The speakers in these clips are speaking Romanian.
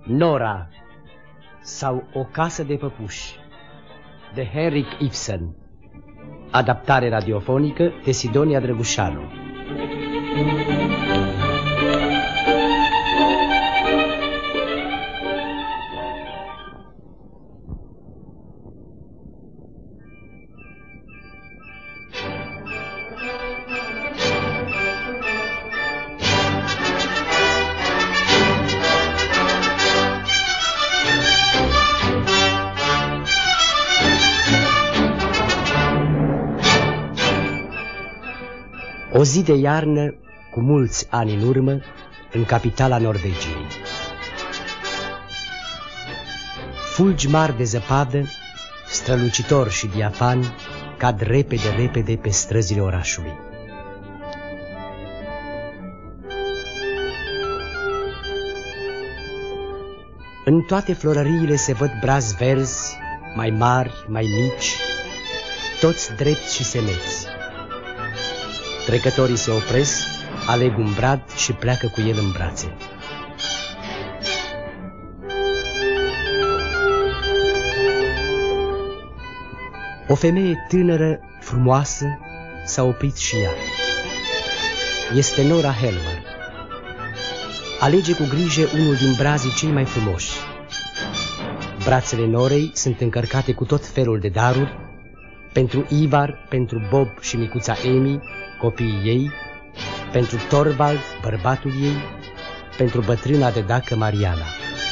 Nora sau O casă de păpuși de Henrik Ibsen. Adaptare radiofonică de Sidonia Drăgușanu. O zi de iarnă, cu mulți ani în urmă, în capitala Norvegiei. Fulgi mari de zăpadă, strălucitor și diafani, cad repede pe străzile orașului. În toate florăriile se văd brazi verzi, mai mari, mai mici, toți drepți și semeți. Trecătorii se opresc, aleg un brad și pleacă cu el în brațe. O femeie tânără, frumoasă, s-a oprit și ea. Este Nora Helmer. Alege cu grijă unul din brazii cei mai frumoși. Brațele Norei sunt încărcate cu tot felul de daruri, pentru Ivar, pentru Bob și micuța Amy, copiii ei, pentru Torvald, bărbatul ei, pentru bătrâna de dacă Mariana.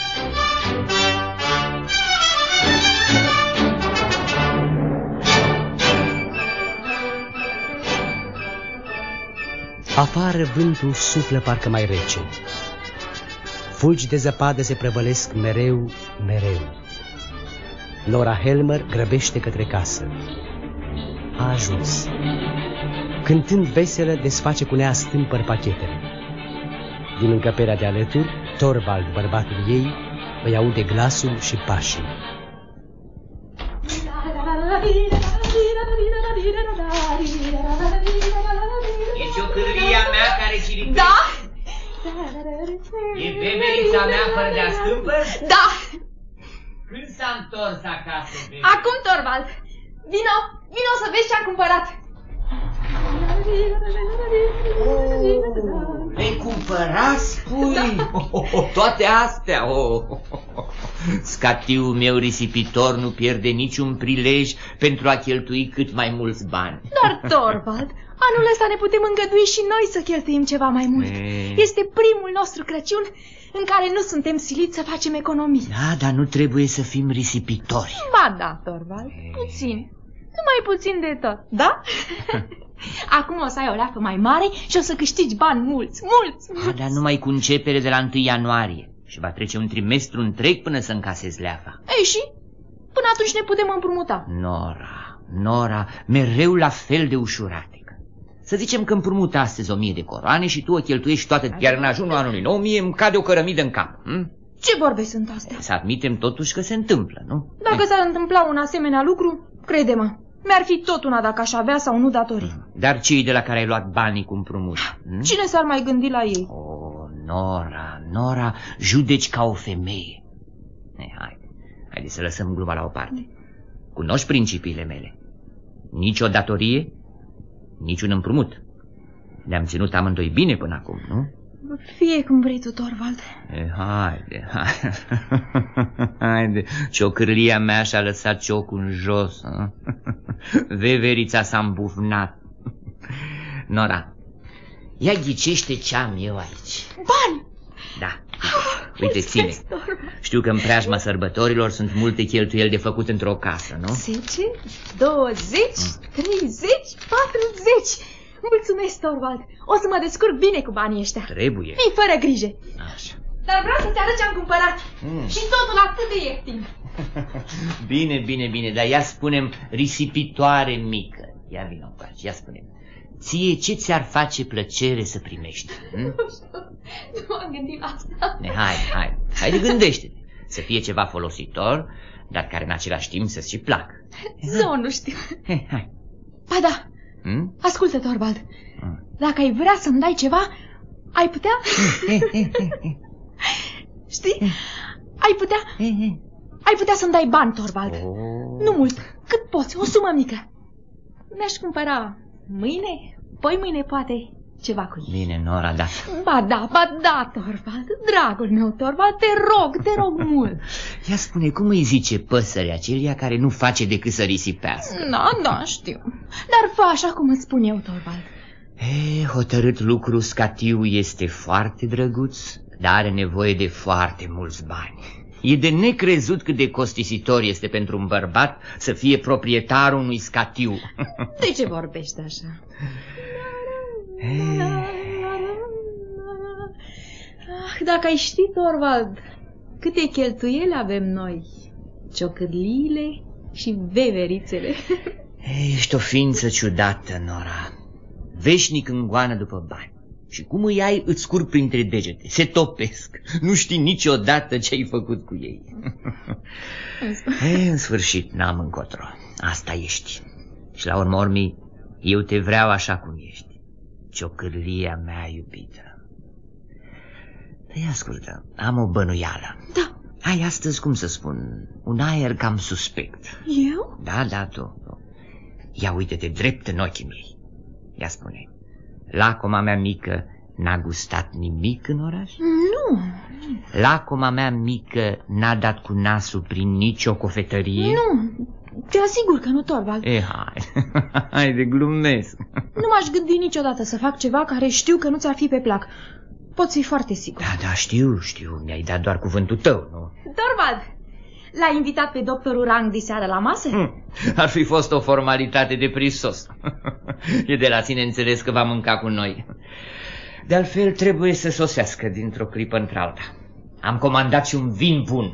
Afară vântul suflă parcă mai rece. Fulgi de zăpadă se prăvălesc mereu. Nora Helmer grăbește către casă. A ajuns. Cântând veselă, desface cu neastâmpăr pachetele. Din încăperea de alături, Torvald, bărbatul ei, îi aude glasul și pașii. E ciocârlia mea care ciripește? Da! E beberița mea fără de astâmpă? Da! Când s-a întors acasă, bebe? Acum, Torvald! Vino să vezi ce-am cumpărat! Le-ai cumpărat, spui? Da. Toate astea? Scatiul meu risipitor nu pierde niciun prilej pentru a cheltui cât mai mulți bani. Dar, Torvald, anul ăsta ne putem îngădui și noi să cheltuim ceva mai mult. Este primul nostru Crăciun în care nu suntem siliți să facem economii. Da, dar nu trebuie să fim risipitori. Ba da, Torvald, puțin. Numai puțin de tot, da? Acum o să ai o leafă mai mare și o să câștigi bani mulți. Dar numai cu începere de la 1 ianuarie. Și va trece un trimestru întreg până să încasezi leafa. Ei, și? Până atunci ne putem împrumuta. Nora, mereu la fel de ușuratecă. Să zicem că împrumut astăzi 1000 de coroane și tu o cheltuiești toată, iar în ajunul anului nou mie îmi cade o cărămidă în cap. Ce vorbe sunt astea? Să admitem totuși că se întâmplă, nu? Dacă s-ar întâmpla un asemenea lucru, crede-mă, mi-ar fi tot una dacă aș avea sau nu datorii. Dar cei de la care ai luat banii cu împrumut? Cine s-ar mai gândi la ei? Nora, judeci ca o femeie. Haide să lăsăm gluma la o parte. Cunoști principiile mele. Nici o datorie, nici un împrumut. Ne-am ținut amândoi bine până acum, nu? Fie cum vrei tu, Torvald. Haide. Ciocârlia mea și-a lăsat ciocul în jos. Veverița s-a îmbufnat. Nora, ia ghicește ce am eu aici. Bani! Da. Uite, ține. Știu că în preajma sărbătorilor sunt multe cheltuieli de făcut într-o casă, nu? 10, 20, 30, 40. Mulțumesc, Torvald. O să mă descurc bine cu banii ăștia. Trebuie. Fii fără grijă. Așa. Dar vreau să-ți arăt ce-am cumpărat. Și totul atât de ieftin. Bine, dar ia spune-mi, risipitoare mică. Ia vină încoace, ia spune-mi. Ție ce ți-ar face plăcere să primești? Nu m-am gândit la asta. Haide, gândește-te. Să fie ceva folositor, dar care în același timp să-ți și placă. Nu știu. Ba da. Ascultă, Torvald. Dacă ai vrea să-mi dai ceva, ai putea? Știi? Ai putea să-mi dai bani, Torvald. Nu mult, cât poți, o sumă mică. Mi-aș cumpăra mâine, poi mâine poate, ceva cu ei. Bine, Nora, da. Ba da, Torvald, dragul meu, Torvald, te rog mult. Ia spune, cum îi zice păsărea acelia care nu face decât să risipească? Da, știu. Dar fă așa cum îți spun eu, Torvald. Hotărât lucru, Scatiu este foarte drăguț, dar are nevoie de foarte mulți bani. E de necrezut cât de costisitor este pentru un bărbat să fie proprietarul unui Scatiu. De ce vorbești așa? Dacă ai ști, Torvald, câte cheltuieli avem noi, ciocârliile și veverițele. Ești o ființă ciudată, Nora. Veșnic în goană după bani. Și cum îi ai, îți scurg printre degete, se topesc. Nu știi niciodată ce ai făcut cu ei. În sfârșit, n-am încotro. Asta ești. Și la urmă urmii, eu te vreau așa cum ești. Ciocârlia mea iubită. Păi ascultă, am o bănuială. Da. Ai astăzi, cum să spun, un aer cam suspect. Eu? Da, tu. Ia uite-te drept în ochii mei. Ia spune, lacoma mea mică n-a gustat nimic în oraș? Nu. Lacoma mea mică n-a dat cu nasul prin nicio cofetărie? Nu, te asigur că nu, Torvald. Hai de glumesc. Nu m-aș gândi niciodată să fac ceva care știu că nu ți-ar fi pe plac. Poți fi foarte sigur. Da, știu, mi-ai dat doar cuvântul tău, nu? Torvald, l-ai invitat pe doctorul Rang diseară la masă? Ar fi fost o formalitate de prisos. E de la sine înțeles că va mânca cu noi. De altfel trebuie să sosească dintr-o clipă într-alta. Am comandat și un vin bun.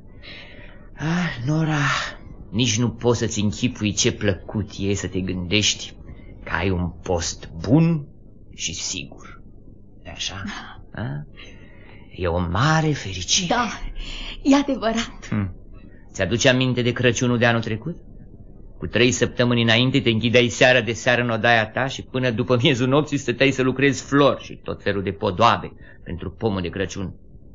Nora, nici nu poți să-ți închipui ce plăcut e să te gândești că ai un post bun și sigur. E așa? E o mare fericire. Da, e adevărat. Ți-aduce aminte de Crăciunul de anul trecut? Cu 3 săptămâni înainte te închideai seara de seară în odaia ta și până după miezul nopții stăteai să lucrezi flori și tot felul de podoabe pentru pomul de Crăciun.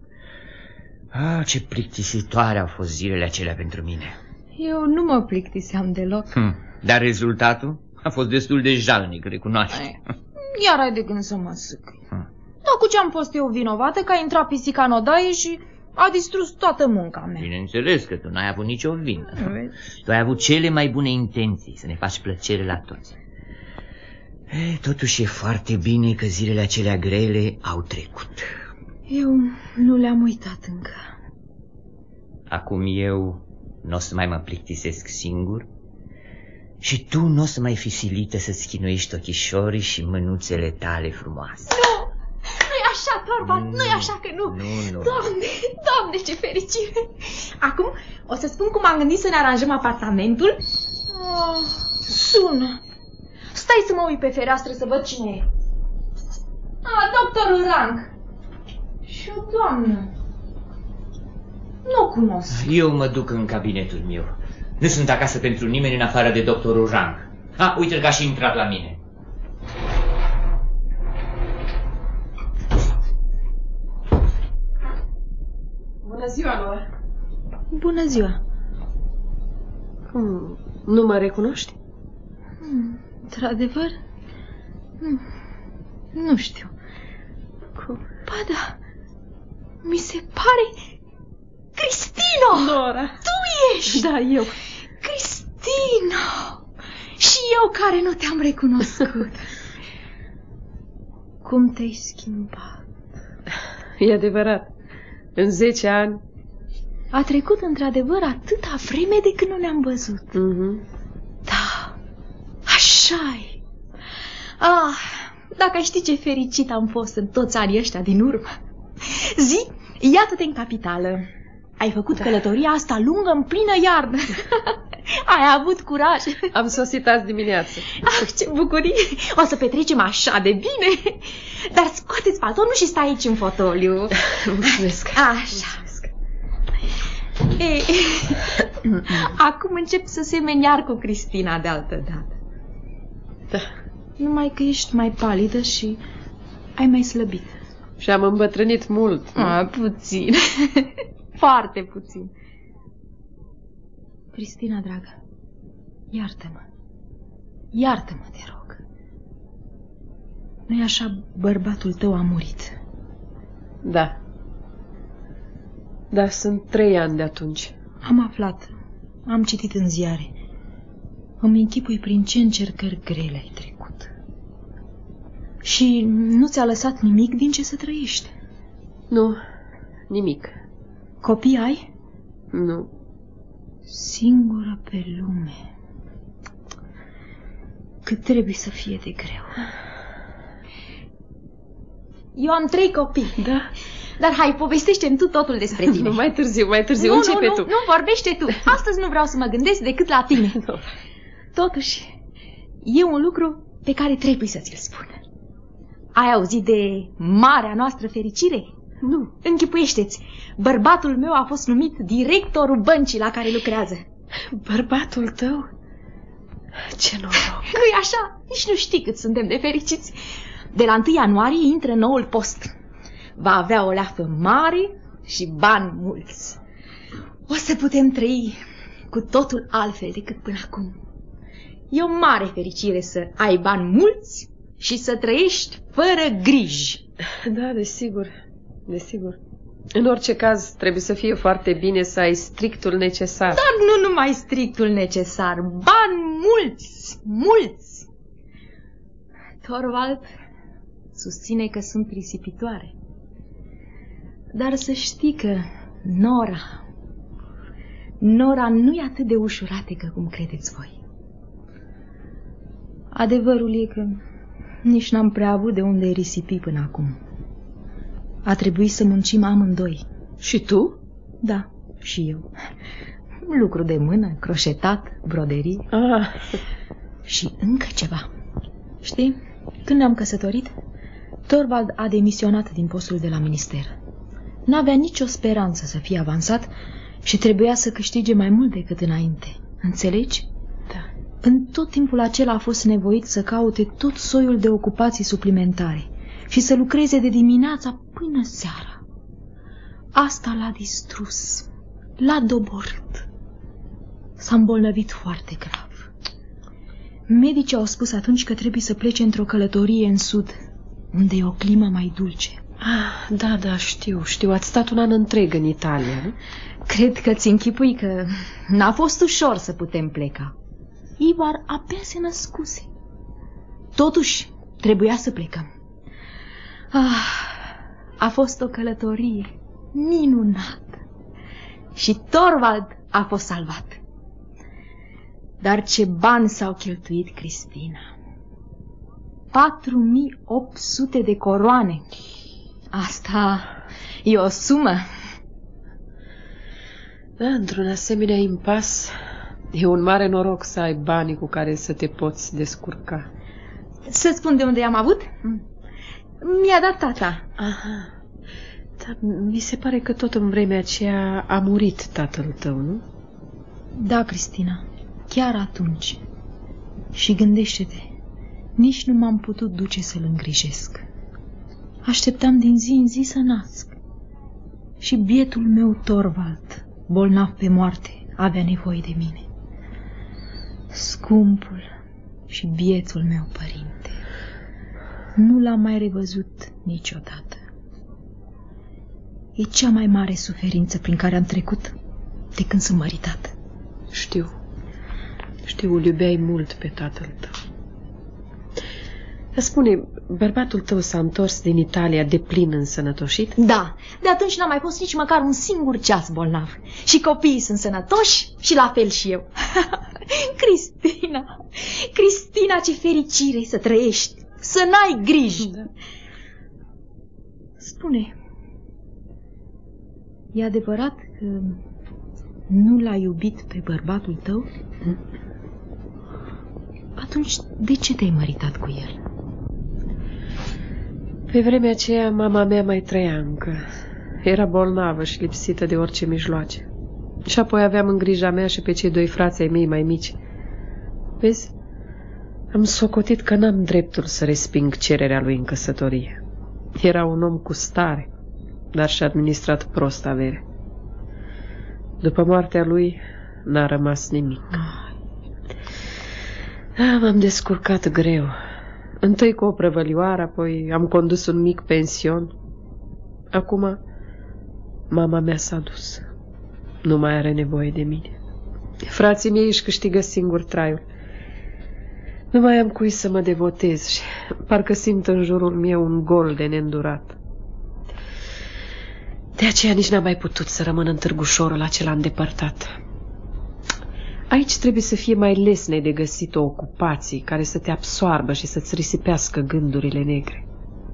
Ce plictisitoare au fost zilele acelea pentru mine. Eu nu mă plictiseam deloc. Dar rezultatul a fost destul de jalnic, recunoaște. Iar ai de gând să mă sâcâi. Dar cu ce-am fost eu vinovată că a intrat pisica în odaie și a distrus toată munca mea? Bineînțeles că tu n-ai avut nicio vină. Tu ai avut cele mai bune intenții să ne faci plăcere la toți. Totuși e foarte bine că zilele acelea grele au trecut. Eu nu le-am uitat încă. Acum eu n-o să mai mă plictisesc singur și tu n-o să mai fi silită să-ți chinuiești ochișorii și mânuțele tale frumoase. Nu-i așa, Torvald, nu-i așa că nu. Doamne, ce fericire. Acum o să spun cum am gândit să ne aranjăm apartamentul. Sună. Stai să mă uit pe fereastră să văd cine e. Doctorul Rang. Și o doamnă. Nu cunosc. Eu mă duc în cabinetul meu. Nu sunt acasă pentru nimeni în afară de doctorul Rang. Uite-l că a și intrat la mine. Bună ziua, Nora. Bună ziua. Nu mă recunoști? Într-adevăr? Nu știu. Ba da, mi se pare... Cristino! Nora! Tu ești! Da, eu. Cristino! Și eu care nu te-am recunoscut. Cum te-ai schimbat? E adevărat. În 10 ani. A trecut într-adevăr atâta vreme de când nu ne-am văzut. Da, așa-i. Dacă ai ști ce fericit am fost în toți anii ăștia din urmă. Zi, iată-te în capitală. Ai făcut călătoria asta lungă în plină iarnă. Ai avut curaj. Am sosit azi dimineață. Ce bucurie. O să petrecem așa de bine. Dar scoateți paltonul și stai aici în fotoliu. Mulțumesc. Așa. Acum încep să semeni iar cu Cristina de altă dată. Da. Numai că ești mai palidă și ai mai slăbit. Și am îmbătrânit mult. Puțin. Foarte puțin. Cristina, dragă, iartă-mă. Iartă-mă, te rog. Nu-i așa, bărbatul tău a murit? Da. Da, sunt 3 ani de atunci. Am aflat. Am citit în ziare. Îmi închipui prin ce încercări grele ai trecut. Și nu ți-a lăsat nimic din ce să trăiești? Nu, nimic. Copii ai? Nu. Singură pe lume. Cât trebuie să fie de greu. Eu am 3 copii. Da. Dar hai, povestește-mi tu totul despre tine. Mai târziu, începe tu. Nu, vorbește tu. Astăzi nu vreau să mă gândesc decât la tine. Nu. Totuși, e un lucru pe care trebuie să ți-l spun. Ai auzit de marea noastră fericire? Nu. Închipuiește-ți, bărbatul meu a fost numit directorul băncii la care lucrează. Bărbatul tău? Ce noroc. Nu-i așa? Nici nu știi cât suntem de fericiți. De la 1 ianuarie intră noul post. Va avea o leafă mare și bani mulți. O să putem trăi cu totul altfel decât până acum. E o mare fericire să ai bani mulți și să trăiești fără griji. Da, desigur. Desigur. În orice caz, trebuie să fie foarte bine să ai strictul necesar. Dar nu numai strictul necesar. Bani mulți, mulți. Torvald susține că sunt risipitoare. Dar să știi că Nora nu e atât de ușuratecă cum credeți voi. Adevărul e că nici n-am prea avut de unde risipi până acum. A trebuit să muncim amândoi. Și tu? Da, și eu. Lucru de mână, croșetat, broderii. Ah. Și încă ceva. Știi, când ne-am căsătorit, Torvald a demisionat din postul de la minister. N-avea nicio speranță să fie avansat și trebuia să câștige mai mult decât înainte. Înțelegi? Da. În tot timpul acela a fost nevoit să caute tot soiul de ocupații suplimentare și să lucreze de dimineața până seara. Asta l-a distrus, l-a doborât. S-a îmbolnăvit foarte grav. Medicii au spus atunci că trebuie să plece într-o călătorie în sud, unde e o climă mai dulce. Ah, da, știu. Ați stat 1 an întreg în Italia, nu? Cred că ți închipui că n-a fost ușor să putem pleca. Ivar abia se născuse. Totuși, trebuia să plecăm. A fost o călătorie minunată. Și Torvald a fost salvat. Dar ce bani s-au cheltuit, Cristina? 4800 de coroane. Asta e o sumă. Da, într-un asemenea impas, e un mare noroc să ai banii cu care să te poți descurca. Să spun de unde i-am avut? Mi-a dat tata. Aha. Dar mi se pare că tot în vremea aceea a murit tatăl tău, nu? Da, Cristina, chiar atunci. Și gândește-te, nici nu m-am putut duce să-l îngrijesc. Așteptam din zi în zi să nasc. Și bietul meu Torvald, bolnav pe moarte, avea nevoie de mine. Scumpul și bietul meu părinte. Nu l-am mai revăzut niciodată. E cea mai mare suferință prin care am trecut de când sunt măritat. Știu, îl iubeai mult pe tatăl tău. Spune, bărbatul tău s-a întors din Italia de plin însănătoșit? Da, de atunci n-a mai fost nici măcar un singur ceas bolnav. Și copiii sunt sănătoși și la fel și eu. Cristina, ce fericire să trăiești, să n-ai griji. Da. Spune, e adevărat că nu l-ai iubit pe bărbatul tău? Atunci de ce te-ai măritat cu el? Pe vremea aceea mama mea mai trăia încă. Era bolnavă și lipsită de orice mijloace. Și apoi aveam în grija mea și pe cei 2 frați ai mei mai mici. Vezi, am socotit că n-am dreptul să resping cererea lui în căsătorie. Era un om cu stare, dar și-a administrat prost averea. După moartea lui n-a rămas nimic. M-am descurcat greu. Întâi cu o prăvălioară, apoi am condus un mic pension. Acum mama mea s-a dus. Nu mai are nevoie de mine. Frații mei își câștigă singur traiul. Nu mai am cui să mă devotez și parcă simt în jurul meu un gol de neîndurat. De aceea nici n-am mai putut să rămân în târgușorul acela îndepărtat. Aici trebuie să fie mai lesne de găsit o ocupație care să te absoarbă și să-ți risipească gândurile negre.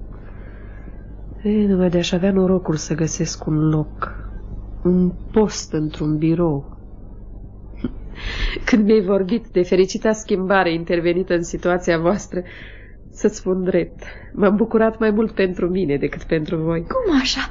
Numai de-aș avea norocul să găsesc un loc, un post într-un birou. Când mi-ai vorbit de fericita schimbare intervenită în situația voastră, să-ți spun drept, m-am bucurat mai mult pentru mine decât pentru voi. Cum așa?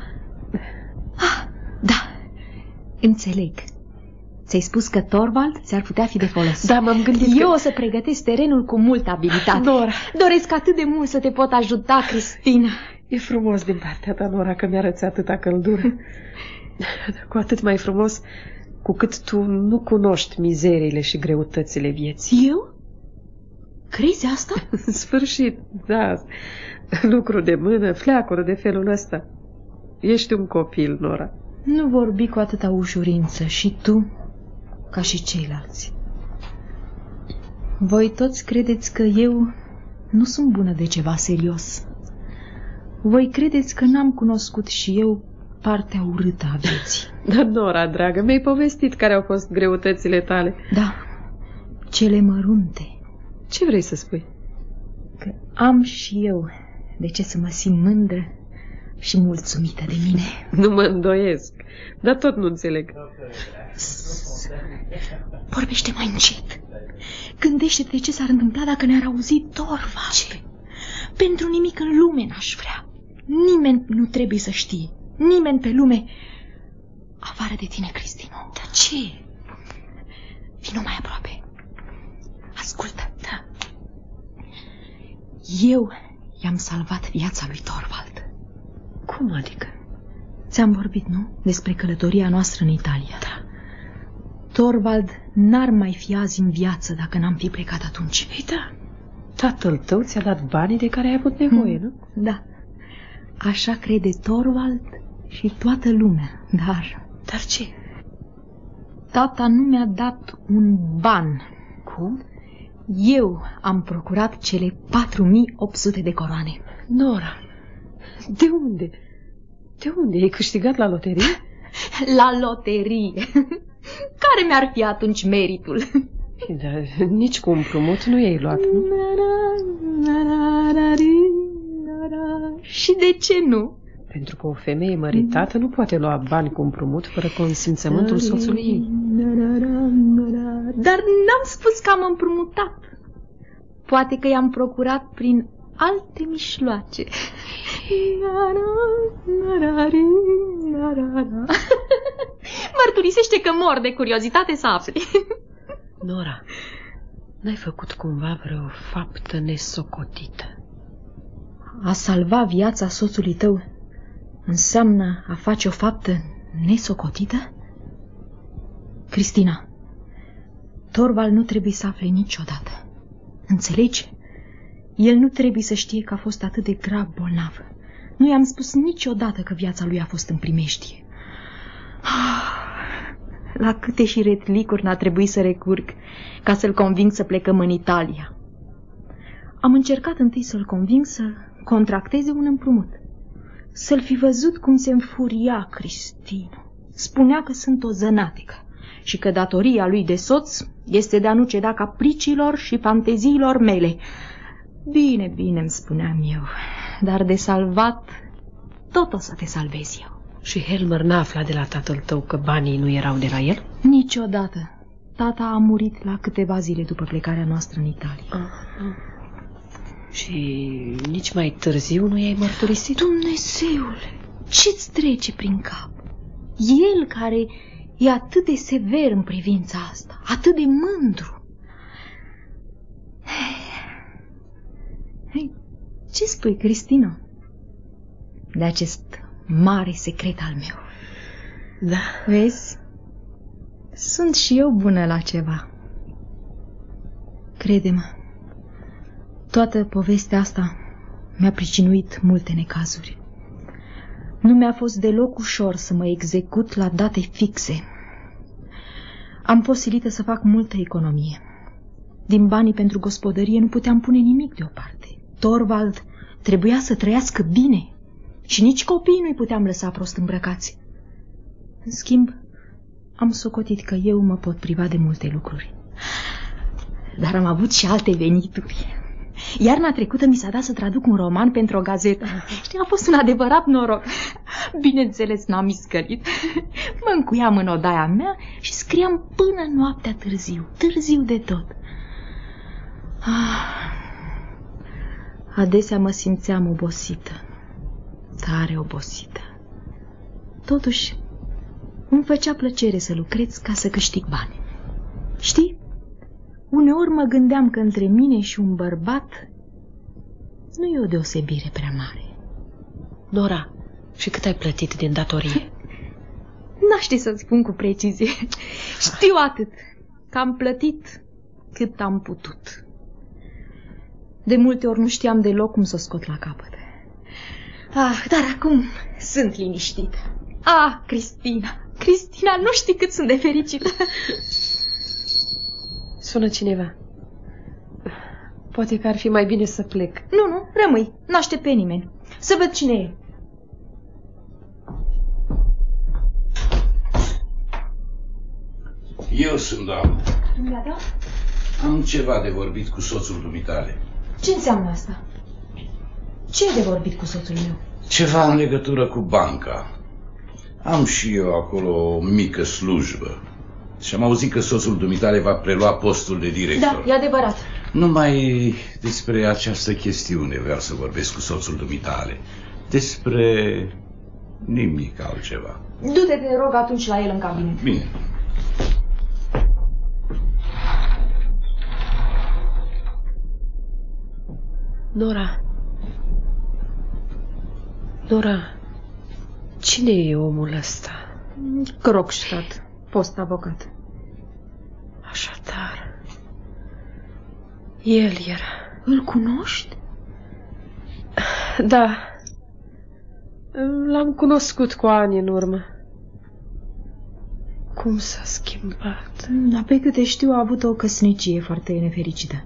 Da, înțeleg. Ți-ai spus că Torvald ți-ar putea fi de folos. Da, m-am gândit Eu o să pregătesc terenul cu multă abilitate. Nora, doresc atât de mult să te pot ajuta, Cristina. E frumos din partea ta, Nora, că mi-arăți atâta căldură. Cu atât mai frumos cu cât tu nu cunoști mizeriile și greutățile vieții. Eu? Crezi asta? În sfârșit, da. Lucru de mână, fleacură de felul ăsta. Ești un copil, Nora. Nu vorbi cu atâta ușurință și tu, ca și ceilalți. Voi toți credeți că eu nu sunt bună de ceva serios. Voi credeți că n-am cunoscut și eu partea urâtă a vieții. Dar, Nora, dragă, mi-ai povestit care au fost greutățile tale. Da, cele mărunte. Ce vrei să spui? Că am și eu de ce să mă simt mândră și mulțumită de mine. Nu mă îndoiesc, dar tot nu înțeleg. Vorbește mai încet. Gândește-te ce s-ar întâmpla dacă ne-ar auzi Torvald. Ce? Pentru nimic în lume n-aș vrea. Nimeni nu trebuie să știe. Nimeni pe lume afară de tine, Cristina. Dar ce? Vino mai aproape. Ascultă. Da. Eu i-am salvat viața lui Torvald. Cum adică? Ți-am vorbit, nu? Despre călătoria noastră în Italia. Da. Torvald n-ar mai fi azi în viață dacă n-am fi plecat atunci. Ei, da. Tatăl tău ți-a dat banii de care ai avut nevoie, nu? Da. Așa crede Torvald și toată lumea. Dar ce? Tata nu mi-a dat un ban. Cum? Eu am procurat cele 4.800 de coroane. Nora, de unde? De unde? Ai câștigat la loterie? La loterie. Care mi-ar fi atunci meritul? Dar nici cu împrumut nu i-ai luat, nu? Și de ce nu? Pentru că o femeie măritată nu poate lua bani cu împrumut fără consimțământul soțului ei. Dar n-am spus că am împrumutat. Poate că i-am procurat prin alte mișloace. Mărturisește că mor de curiozitate să afli. Nora, n-ai făcut cumva vreo faptă nesocotită? A salva viața soțului tău înseamnă a face o faptă nesocotită? Cristina, Torvald nu trebuie să afle niciodată. Înțelegi? El nu trebuie să știe că a fost atât de grav bolnav. Nu i-am spus niciodată că viața lui a fost în primejdie. La câte și retlicuri n-a trebuit să recurg ca să-l conving să plecăm în Italia. Am încercat întâi să-l conving să contracteze un împrumut. Să-l fi văzut cum se înfuria Cristina. Spunea că sunt o zănatecă și că datoria lui de soț este de a nu ceda capriciilor și fanteziilor mele. Bine, bine, îmi spuneam eu, dar de salvat tot o să te salvez eu. Și Helmer n-a aflat de la tatăl tău că banii nu erau de la el? Niciodată. Tata a murit la câteva zile după plecarea noastră în Italia. Și nici mai târziu nu i-ai mărturisit? Dumnezeule, ce-ți trece prin cap? El care e atât de sever în privința asta, atât de mândru. Hei, ce spui, Cristina, de acest mare secret al meu? Da. Vezi? Sunt și eu bună la ceva. Crede-mă, toată povestea asta mi-a pricinuit multe necazuri. Nu mi-a fost deloc ușor să mă execut la date fixe. Am fost silită să fac multă economie. Din banii pentru gospodărie nu puteam pune nimic deoparte. Torvald trebuia să trăiască bine și nici copiii nu-i puteam lăsa prost îmbrăcați. În schimb, am socotit că eu mă pot priva de multe lucruri. Dar am avut și alte venituri. Iarna trecută mi s-a dat să traduc un roman pentru o gazetă. Știi, a fost un adevărat noroc. Bineînțeles, n-am iscărit. Mă încuiam în odaia mea și scriam până noaptea târziu de tot. Adesea mă simțeam obosită, tare obosită. Totuși, îmi făcea plăcere să lucrez ca să câștig bani. Știi? Uneori mă gândeam că între mine și un bărbat nu e o deosebire prea mare. Nora, și cât ai plătit din datorie? N-aș ști să-ți spun cu precizie. Știu atât, că am plătit cât am putut. De multe ori nu știam deloc cum să o scot la capăt. Dar acum sunt liniștită. Cristina, nu știi cât sunt de fericită. Sună cineva. Poate că ar fi mai bine să plec. Nu, rămâi, n-aștept pe nimeni. Să văd cine e. Eu sunt, doamnă. Dumneata? Am ceva de vorbit cu soțul dumitale. Ce înseamnă asta? Ce e de vorbit cu soțul meu? Ceva în legătură cu banca. Am și eu acolo o mică slujbă. Și am auzit că soțul dumitale va prelua postul de director. Da, e adevărat. Numai despre această chestiune vreau să vorbesc cu soțul dumitale. Despre nimic altceva. Du-te, te rog, atunci la el în cabinet. Bine. Nora, cine e omul ăsta? Krogstad, fost avocat. Așadar, el era. Îl cunoști? Da, l-am cunoscut cu ani în urmă. Cum s-a schimbat? Da, pe câte știu, a avut o căsnicie foarte nefericită.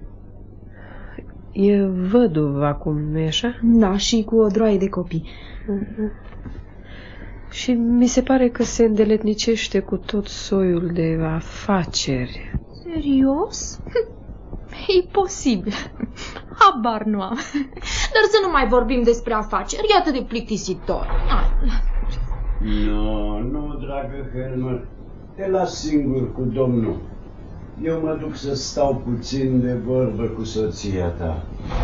E văduv acum, nu-i așa? Da, și cu o droaie de copii. Și mi se pare că se îndeletnicește cu tot soiul de afaceri. Serios? E posibil. Habar nu am. Dar să nu mai vorbim despre afaceri, e atât de plictisitor. Nu, dragă Helmer, te las singur cu domnul. Eu mă duc să stau puțin de vorbă cu soția ta.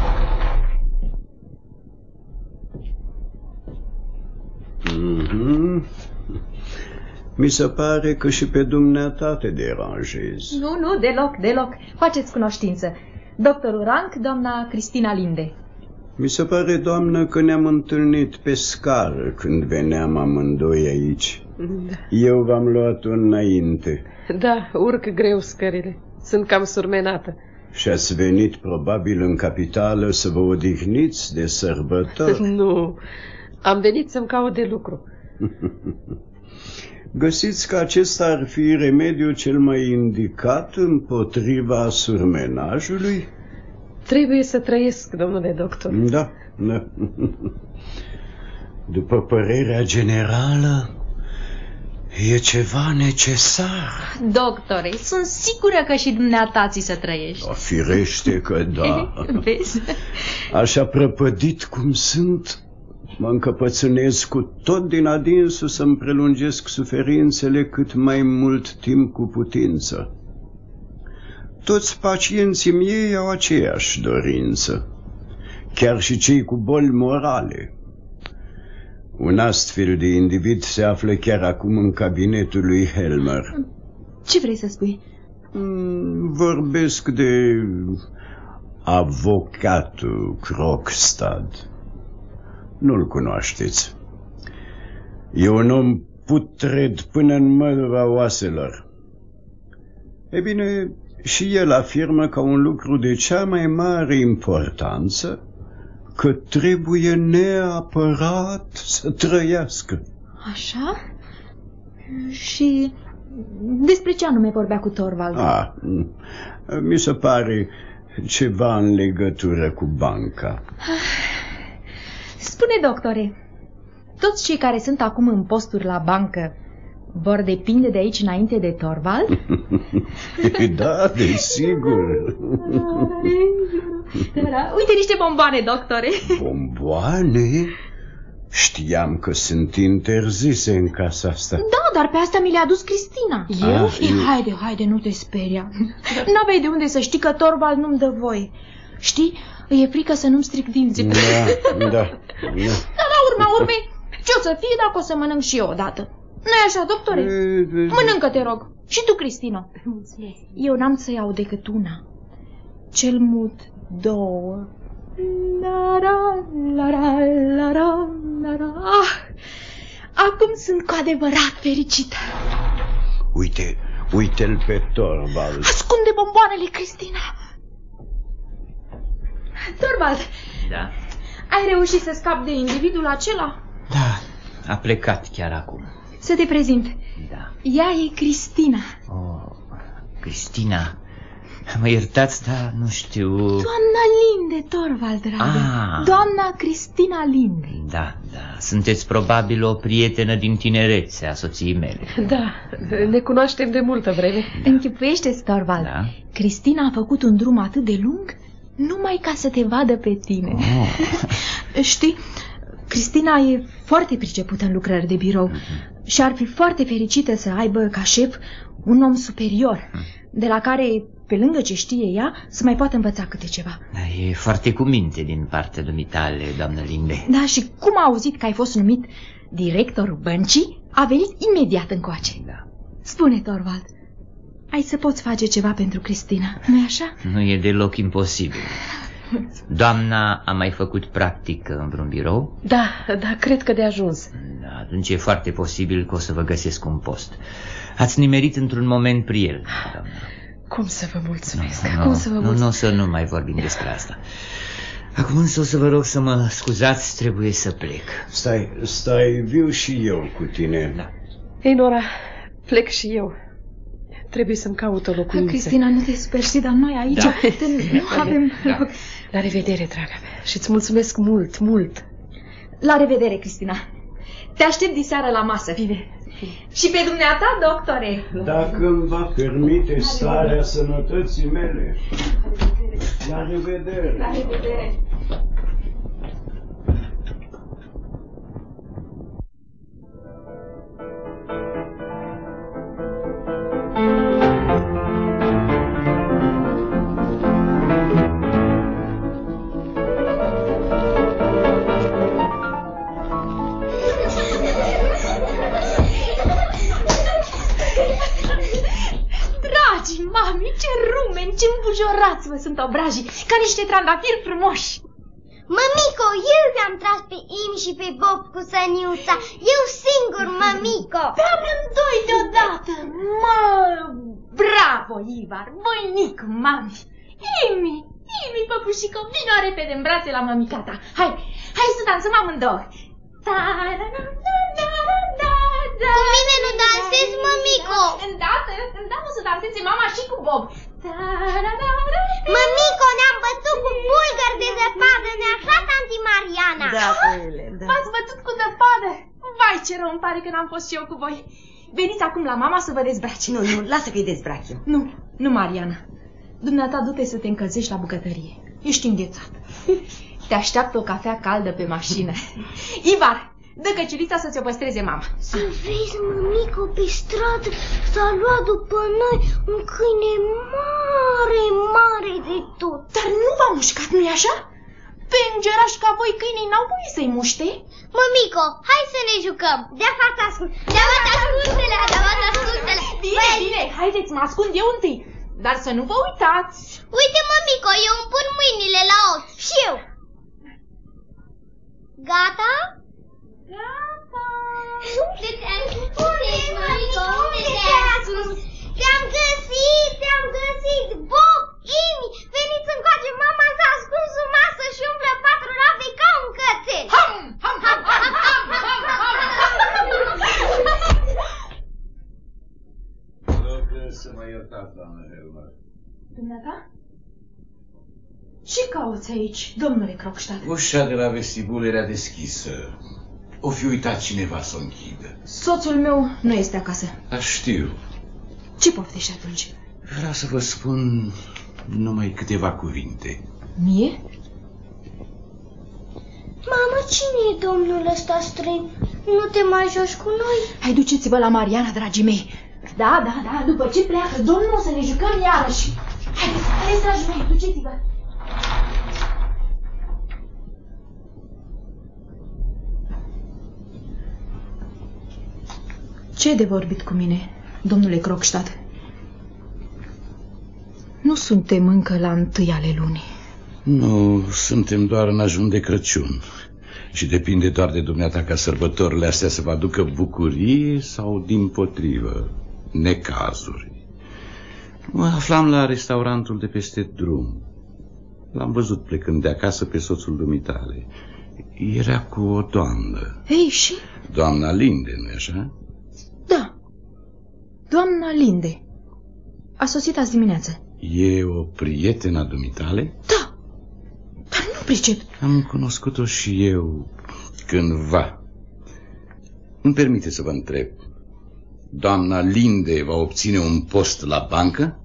Mi se pare că și pe dumneata te deranjezi. Nu, deloc. Faceți cunoștință. Doctorul Rank, doamna Cristina Linde. Mi se pare, doamnă, că ne-am întâlnit pe scară când veneam amândoi aici. Da. Eu v-am luat-o înainte. Da, urc greu scările. Sunt cam surmenată. Și ați venit probabil în capitală să vă odihniți de sărbători. Nu, am venit să-mi caut de lucru. Găsiți că acesta ar fi remediul cel mai indicat împotriva surmenajului? Trebuie să trăiesc, domnule doctor. Da. După părerea generală, e ceva necesar. Doctore, sunt sigură că și dumneata ți să trăiești. Firește că da. Vezi? Așa prăpădit cum sunt, mă încăpățânez cu tot din adinsul să-mi prelungesc suferințele cât mai mult timp cu putință. Toți pacienții miei au aceeași dorință, chiar și cei cu boli morale. Un astfel de individ se află chiar acum în cabinetul lui Helmer. Ce vrei să spui? Vorbesc de avocatul Krogstad. Nu-l cunoașteți. E un om putred până în mădura oaselor. E bine, și el afirmă ca un lucru de cea mai mare importanță că trebuie neapărat să trăiască. Așa? Și despre ce anume vorbea cu Torvald? Mi se pare ceva în legătură cu banca. Spune, doctore, toți cei care sunt acum în posturi la bancă vor depinde de aici înainte de Torvald? Da, desigur. Uite niște bomboane, doctore. Bomboane? Știam că sunt interzise în casa asta. Da, dar pe asta mi le-a adus Cristina. Eu? Haide, nu te speria. N-aveai de unde să știi că Torvald nu-mi dă voie. Știi, îi e frică să nu-mi stric dinții. Da. Dar la urma urmei, ce o să fie dacă o să mănânc și eu odată? Nu-i așa, doctore? Mănâncă, te rog. Și tu, Cristina. Eu n-am să iau decât una. Cel mult 2. Acum sunt cu adevărat fericită. Uite-l pe Torvald. Ascunde bomboanele, Cristina. Torvald. Da? Ai reușit să scapi de individul acela? Da, a plecat chiar acum. Să te prezint. Da. Ea e Cristina. Cristina. Mă iertați, dar nu știu... Doamna Linde, Torvald, dragă. Doamna Cristina Linde. Da. Sunteți probabil o prietenă din tinerețe a soției mele. Da, ne cunoaștem de multă vreme. Închipuiește-ți, Torvald. Da? Cristina a făcut un drum atât de lung numai ca să te vadă pe tine. Știi, Cristina e foarte pricepută în lucrări de birou și ar fi foarte fericită să aibă ca șef un om superior, de la care, pe lângă ce știe ea, să mai poată învăța câte ceva. E foarte cu minte din partea dumitale, doamnă Linde. Da, și cum a auzit că ai fost numit directorul băncii, a venit imediat încoace. Da. Spune, Torvald, ai să poți face ceva pentru Cristina, nu-i așa? Nu e deloc imposibil. Doamna a mai făcut practică în vreun birou? Da, cred că de ajuns. Da, atunci e foarte posibil că o să vă găsesc un post. Ați nimerit într-un moment prielnic, doamna. Cum să vă mulțumesc? Nu o să nu mai vorbim despre asta. Acum însă o să vă rog să mă scuzați, trebuie să plec. Stai, viu și eu cu tine. Da. Ei, Nora, plec și eu. Trebuie să-mi caut o locuință. Cristina, nu te speri, dar noi aici nu avem loc. La revedere, draga mea. Și îți mulțumesc mult, mult. La revedere, Cristina. Te aștept diseară la masă. Bine. Și pe dumneata, doctore. Dacă îmi va permite starea sănătății mele. La revedere. La revedere. Ce îmbujorați vă sunt obrajii, ca niște trandafiri frumoși. Mămico, eu vi-am tras pe Imi și pe Bob cu săniuța. Eu singur, mămico. Pe amândoi deodată. Bravo, Ivar, voinic, mami. Imi, păpușico, vino repede în brațe la mămica ta. Hai să dansăm amândouă. Cu mine nu dansezi, mămico. Îndată o să danseze mama și cu Bob. Mămico, ne-am bătut cu bulgări de zăpadă, ne-așa, tanti Mariana. Da, v-ați bătut cu zăpadă? Vai, ce rău îmi pare că n-am fost și eu cu voi. Veniți acum la mama să vă dezbraci. Nu, lasă că-i dezbrac eu. Nu, Mariana. Dumneata, du-te să te încălzești la bucătărie. Ești înghețat. Te așteaptă o cafea caldă pe mașină. Ivar, dă căciulița să ți-o păstreze mama. Să vezi, mămico, pe stradă s-a luat după noi un câine mare de tot. Dar nu v-a mușcat, nu-i așa? Pe îngerași ca voi câinii n-au voie să-i muște? Mămico, hai să ne jucăm. Dea fața ascult. Dea fața ascultele. Bine, haideți, mă ascund eu întâi. Dar să nu vă uitați. Uite, mămico, eu îmi pun mâinile la ochi. Și eu. Gata? Gata. Unde te-ai ascuns? Unde te-ai ascuns? Te-am găsit! Să mă iertați, doamnă Helmer. Dumneata? Ce cauți aici, domnule Krogstad? Ușa de la vestibul era deschisă. O fi uitat cineva să o închidă. Soțul meu nu este acasă. Da, știu. Ce poftești atunci? Vreau să vă spun numai câteva cuvinte. Mie? Mamă, cine e domnul ăsta străin? Nu te mai joci cu noi? Hai, duceți-vă la Mariana, dragii mei. Da, după ce pleacă domnul o să ne jucăm iarăși. Haideți, dragii mei, duceți-vă. Ce e de vorbit cu mine, domnule Krogstad? Nu suntem încă la 1 ale lunii. Nu, suntem doar în ajun de Crăciun. Și depinde doar de dumneata ca sărbătorile astea să vă aducă bucurie sau dimpotrivă, necazuri. Mă aflam la restaurantul de peste drum. L-am văzut plecând de acasă pe soțul dumitale. Era cu o doamnă. Ei, și? Doamna Linde, nu-i așa? Da, doamna Linde. A sosit azi dimineață. E o prietenă a dumitale? Da, dar nu pricep. Am cunoscut-o și eu cândva. Îmi permite să vă întreb, doamna Linde va obține un post la bancă?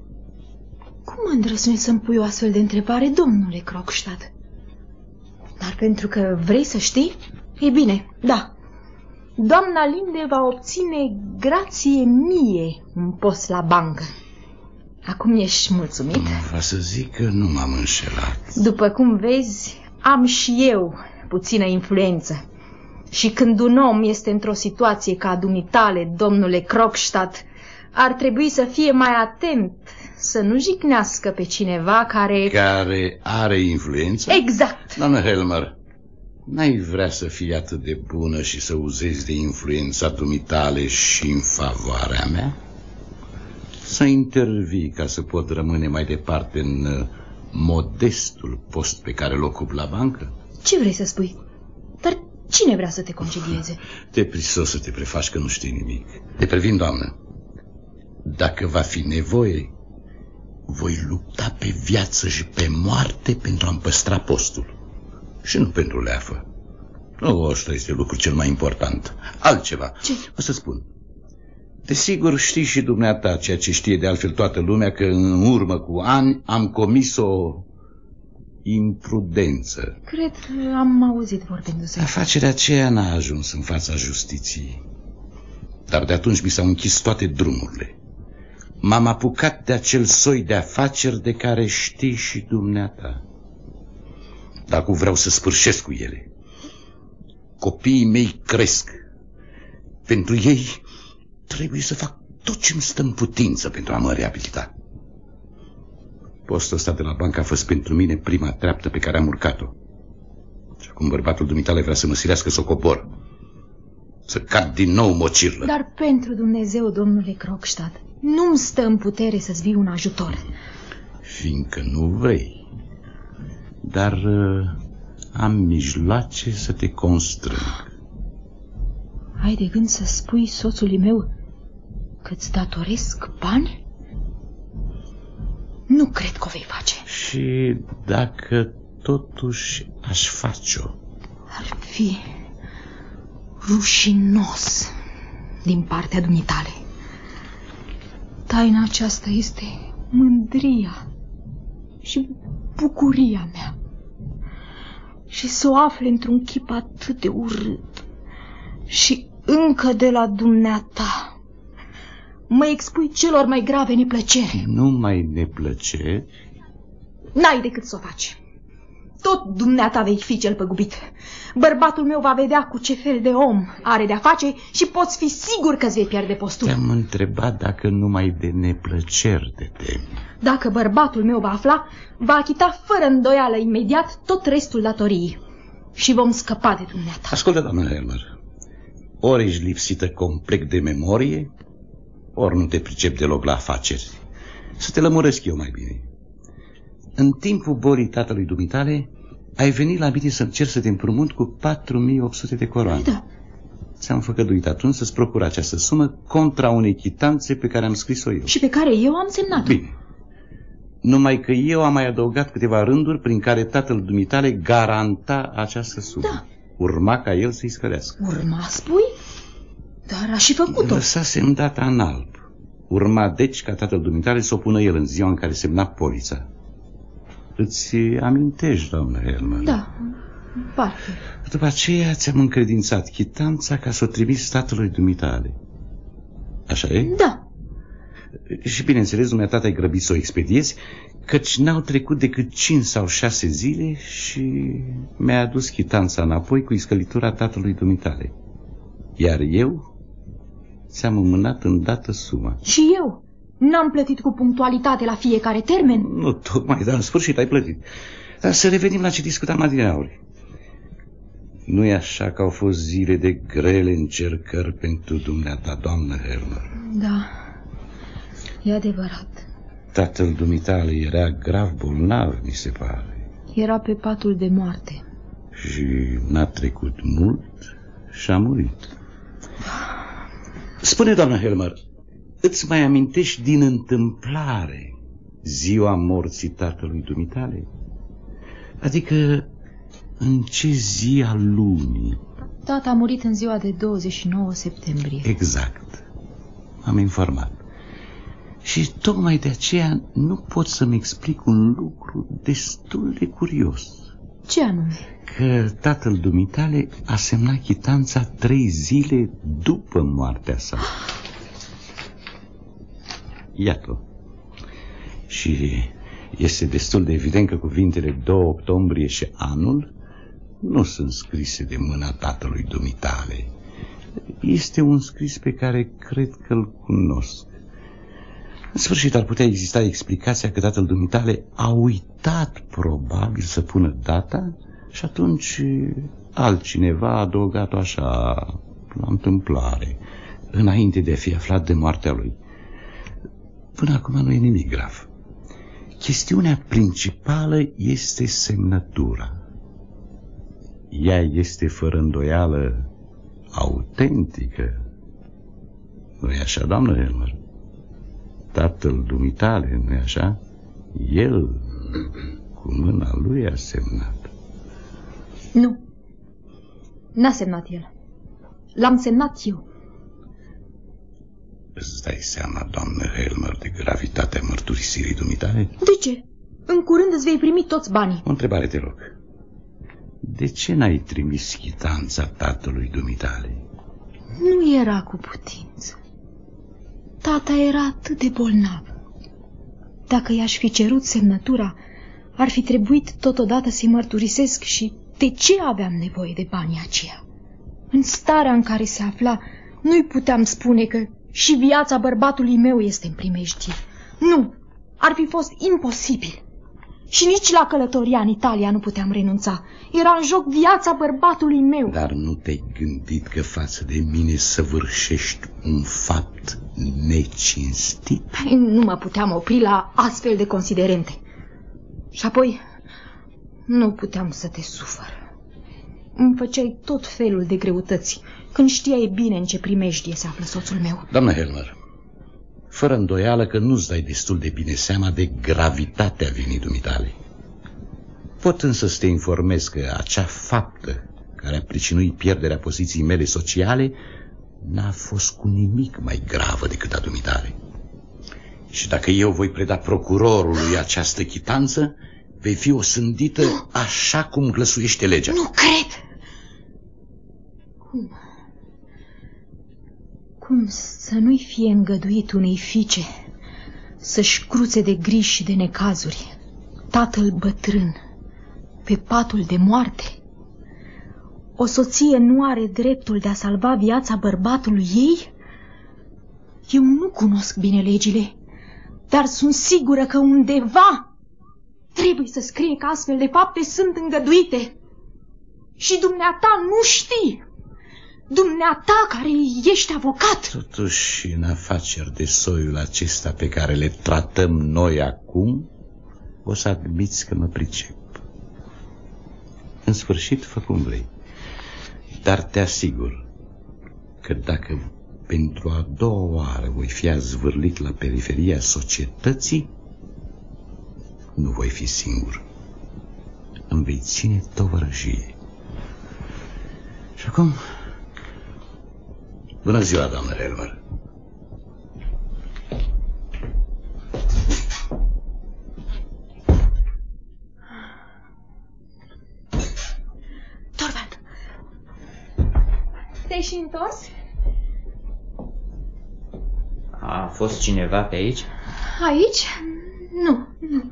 Cum îndrăznești să-mi pui o astfel de întrebare, domnule Krogstad? Dar pentru că vrei să știi, e bine, da. Doamna Linde va obține, grație mie, un post la bancă. Acum ești mulțumit? Vreau să zic că nu m-am înșelat. După cum vezi, am și eu puțină influență. Și când un om este într-o situație ca dumitale, domnule Krogstad, ar trebui să fie mai atent, să nu jignească pe cineva care... Care are influență? Exact. Doamnă Helmer, n-ai vrea să fii atât de bună și să uzezi de influența dumitale și în favoarea mea? Să intervii ca să pot rămâne mai departe în modestul post pe care îl ocup la bancă? Ce vrei să spui? Dar cine vrea să te concedieze? Te prisos să te prefaci că nu știi nimic. Te previn, doamnă, dacă va fi nevoie, voi lupta pe viață și pe moarte pentru a-mi păstra postul. Și nu pentru leafă. Nu, ăsta este lucrul cel mai important. Altceva. Ce? O să spun. Desigur știi și dumneata, ceea ce știe de altfel toată lumea, că în urmă cu ani am comis o imprudență. Cred că am auzit vorbindu-se. Afacerea aceea n-a ajuns în fața justiției. Dar de atunci mi s-au închis toate drumurile. M-am apucat de acel soi de afaceri de care știi și dumneata. Dar acum vreau să sfârșesc cu ele. Copiii mei cresc. Pentru ei trebuie să fac tot ce-mi stă în putință pentru a mă reabilita. Postul ăsta de la bancă a fost pentru mine prima treaptă pe care am urcat-o. Și acum bărbatul dumitale vrea să mă silească să o cobor. Să cad din nou mocirlă. Dar pentru Dumnezeu, domnule Krogstad, nu-mi stă în putere să-ți vii un ajutor. Fiindcă nu vrei. Dar am mijloace să te constrâng. Ai de gând să spui soțului meu că-ți datoresc bani? Nu cred că o vei face. Și dacă totuși aș face-o? Ar fi rușinos din partea dumitale. Taina aceasta este mândria și bucuria mea. Și să o afle într-un chip atât de urât și încă de la dumneata mă expui celor mai grave neplăceri. Numai neplăceri? N-ai decât să o faci. Tot dumneata vei fi cel păgubit. Bărbatul meu va vedea cu ce fel de om are de-a face și poți fi sigur că îți vei pierde postul. Te-am întrebat dacă numai de neplăceri te temi. Dacă bărbatul meu va afla, va achita fără îndoială imediat tot restul datoriei și vom scăpa de dumneata. Ascultă, doamnă Helmer, ori ești lipsită complet de memorie, ori nu te pricep deloc la afaceri. Să te lămuresc eu mai bine. În timpul bolii tatălui dumitale, ai venit la mine să-mi cer să te împrumut cu 4.800 de coroane. Da, ți-am făgăduit atunci să-ți procur această sumă contra unei chitanțe pe care am scris-o eu. Și pe care eu am semnat-o. Bine. Numai că eu am mai adăugat câteva rânduri prin care tatăl dumitale garanta această sumă. Da. Urma ca el să-i scădească. Urma, spui? Dar a și făcut-o. Lăsasem data în alb. Urma deci ca tatăl dumitale să o pună el în ziua în care semna polița. Îți amintești, doamnă Helmer? Da, parcă. După aceea ți-am încredințat chitanța ca să o trimis tatălui dumitale. Așa e? Da. Și bineînțeles, dumneata te-ai grăbit să o expediezi, căci n-au trecut decât 5 sau 6 zile și mi-a adus chitanța înapoi cu iscălitura tatălui dumitale. Iar eu ți-am înmânat îndată suma. Și eu? N-am plătit cu punctualitate la fiecare termen? Nu tocmai, dar în sfârșit ai plătit. Dar să revenim la ce discutam adineauri. Nu-i așa că au fost zile de grele încercări pentru dumneata, doamnă Helmer? Da, e adevărat. Tatăl dumitale era grav bolnav, mi se pare. Era pe patul de moarte. Și n-a trecut mult și a murit. Spune, doamnă Helmer, îți mai amintești din întâmplare ziua morții tatălui dumitale? Adică în ce zi a lunii? Tata a murit în ziua de 29 septembrie. Exact. M-am informat. Și tocmai de aceea nu pot să-mi explic un lucru destul de curios. Ce anume? Că tatăl dumitale a semnat chitanța 3 zile după moartea sa. Iată. Și este destul de evident că cuvintele 2 octombrie și anul nu sunt scrise de mâna tatălui dumitale. Este un scris pe care cred că îl cunosc. În sfârșit ar putea exista explicația că tatăl dumitale a uitat probabil să pună data și atunci altcineva a adăugat-o așa la întâmplare, înainte de a fi aflat de moartea lui. Până acum nu e nimic grav. Chestiunea principală este semnătura. Ea este fără îndoială autentică. Nu-i așa, doamnă Helmer? Tatăl dumitale, nu-i așa? El cu mâna lui a semnat. Nu, n-a semnat el. L-am semnat eu. Îți dai seama, doamnă Helmer, de gravitatea mărturisirii dumitale? De ce? În curând îți vei primi toți banii. O întrebare te rog. De ce n-ai trimis chitanța tatălui dumitale? Nu era cu putință. Tata era atât de bolnav. Dacă i-aș fi cerut semnătura, ar fi trebuit totodată să-i mărturisesc și de ce aveam nevoie de banii aceia. În starea în care se afla, nu-i puteam spune că și viața bărbatului meu este în primejdie. Nu, ar fi fost imposibil. Și nici la călătoria în Italia nu puteam renunța. Era în joc viața bărbatului meu. Dar nu te-ai gândit că față de mine săvârșești un fapt necinstit? Nu mă puteam opri la astfel de considerente. Și apoi nu puteam să te sufăr. Îmi făceai tot felul de greutăți când știai bine în ce primejdie se află soțul meu. Doamnă Helmer, fără îndoială că nu-ți dai destul de bine seama de gravitatea vinii dumitale. Pot însă să te informez că acea faptă care a pricinuit pierderea poziției mele sociale n-a fost cu nimic mai gravă decât a dumitale. Și dacă eu voi preda procurorului această chitanță, vei fi osândită așa cum glăsuiește legea. Nu cred! Cum să nu-i fie îngăduit unei fiice să-și cruțe de griji și de necazuri tatăl bătrân pe patul de moarte? O soție nu are dreptul de a salva viața bărbatului ei? Eu nu cunosc bine legile, dar sunt sigură că undeva trebuie să scrie că astfel de fapte sunt îngăduite. Și dumneata nu știi. Dumneata care ești avocat. Totuși, în afaceri de soiul acesta pe care le tratăm noi acum, o să admiți că mă pricep. În sfârșit, fă cum vrei. Dar te asigur că dacă pentru a doua oară voi fi zvârlit la periferia societății, nu voi fi singur. Îmi vei ține tovărășie. Și acum, bună ziua, doamnă Helmer. Torvald, te-ai și întors? A fost cineva pe aici? Aici? Nu.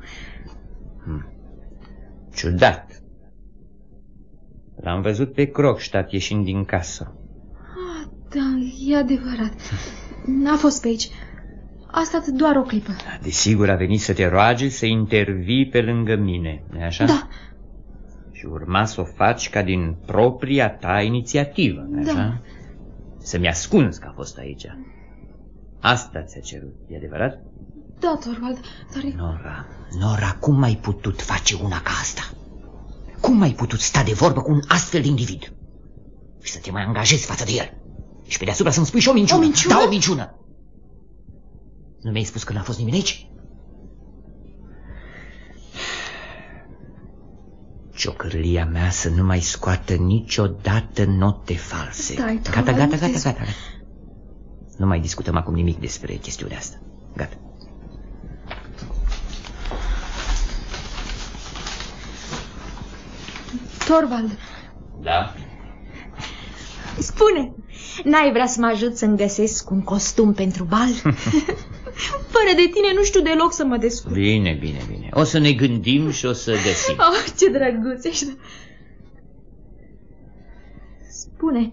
Ciudat. L-am văzut pe Krogstad ieșind din casă. Da, e adevărat. N-a fost pe aici. A stat doar o clipă. Desigur a venit să te roage să intervii pe lângă mine, nu-i așa? Da. Și urma să o faci ca din propria ta inițiativă, nu-i așa? Să-mi ascunzi că a fost aici. Asta ți-a cerut, e adevărat? Da, Torvald, dar... Nora, cum ai putut face una ca asta? Cum ai putut sta de vorbă cu un astfel de individ? Și să te mai angajezi față de el? Și pe deasupra să-mi spui și o minciună? O minciună? Da, o minciună. Nu mi-ai spus că n-a fost nimeni aici? Ciocârlia mea să nu mai scoată niciodată note false. Stai, Gata. Nu mai discutăm acum nimic despre chestiunea asta. Gata. Torvald. Da? Spune, n-ai vrea să mă ajut să-mi găsesc un costum pentru bal? Fără de tine nu știu deloc să mă descurc. Bine. O să ne gândim și o să găsim. Oh, ce drăguț ești. Spune,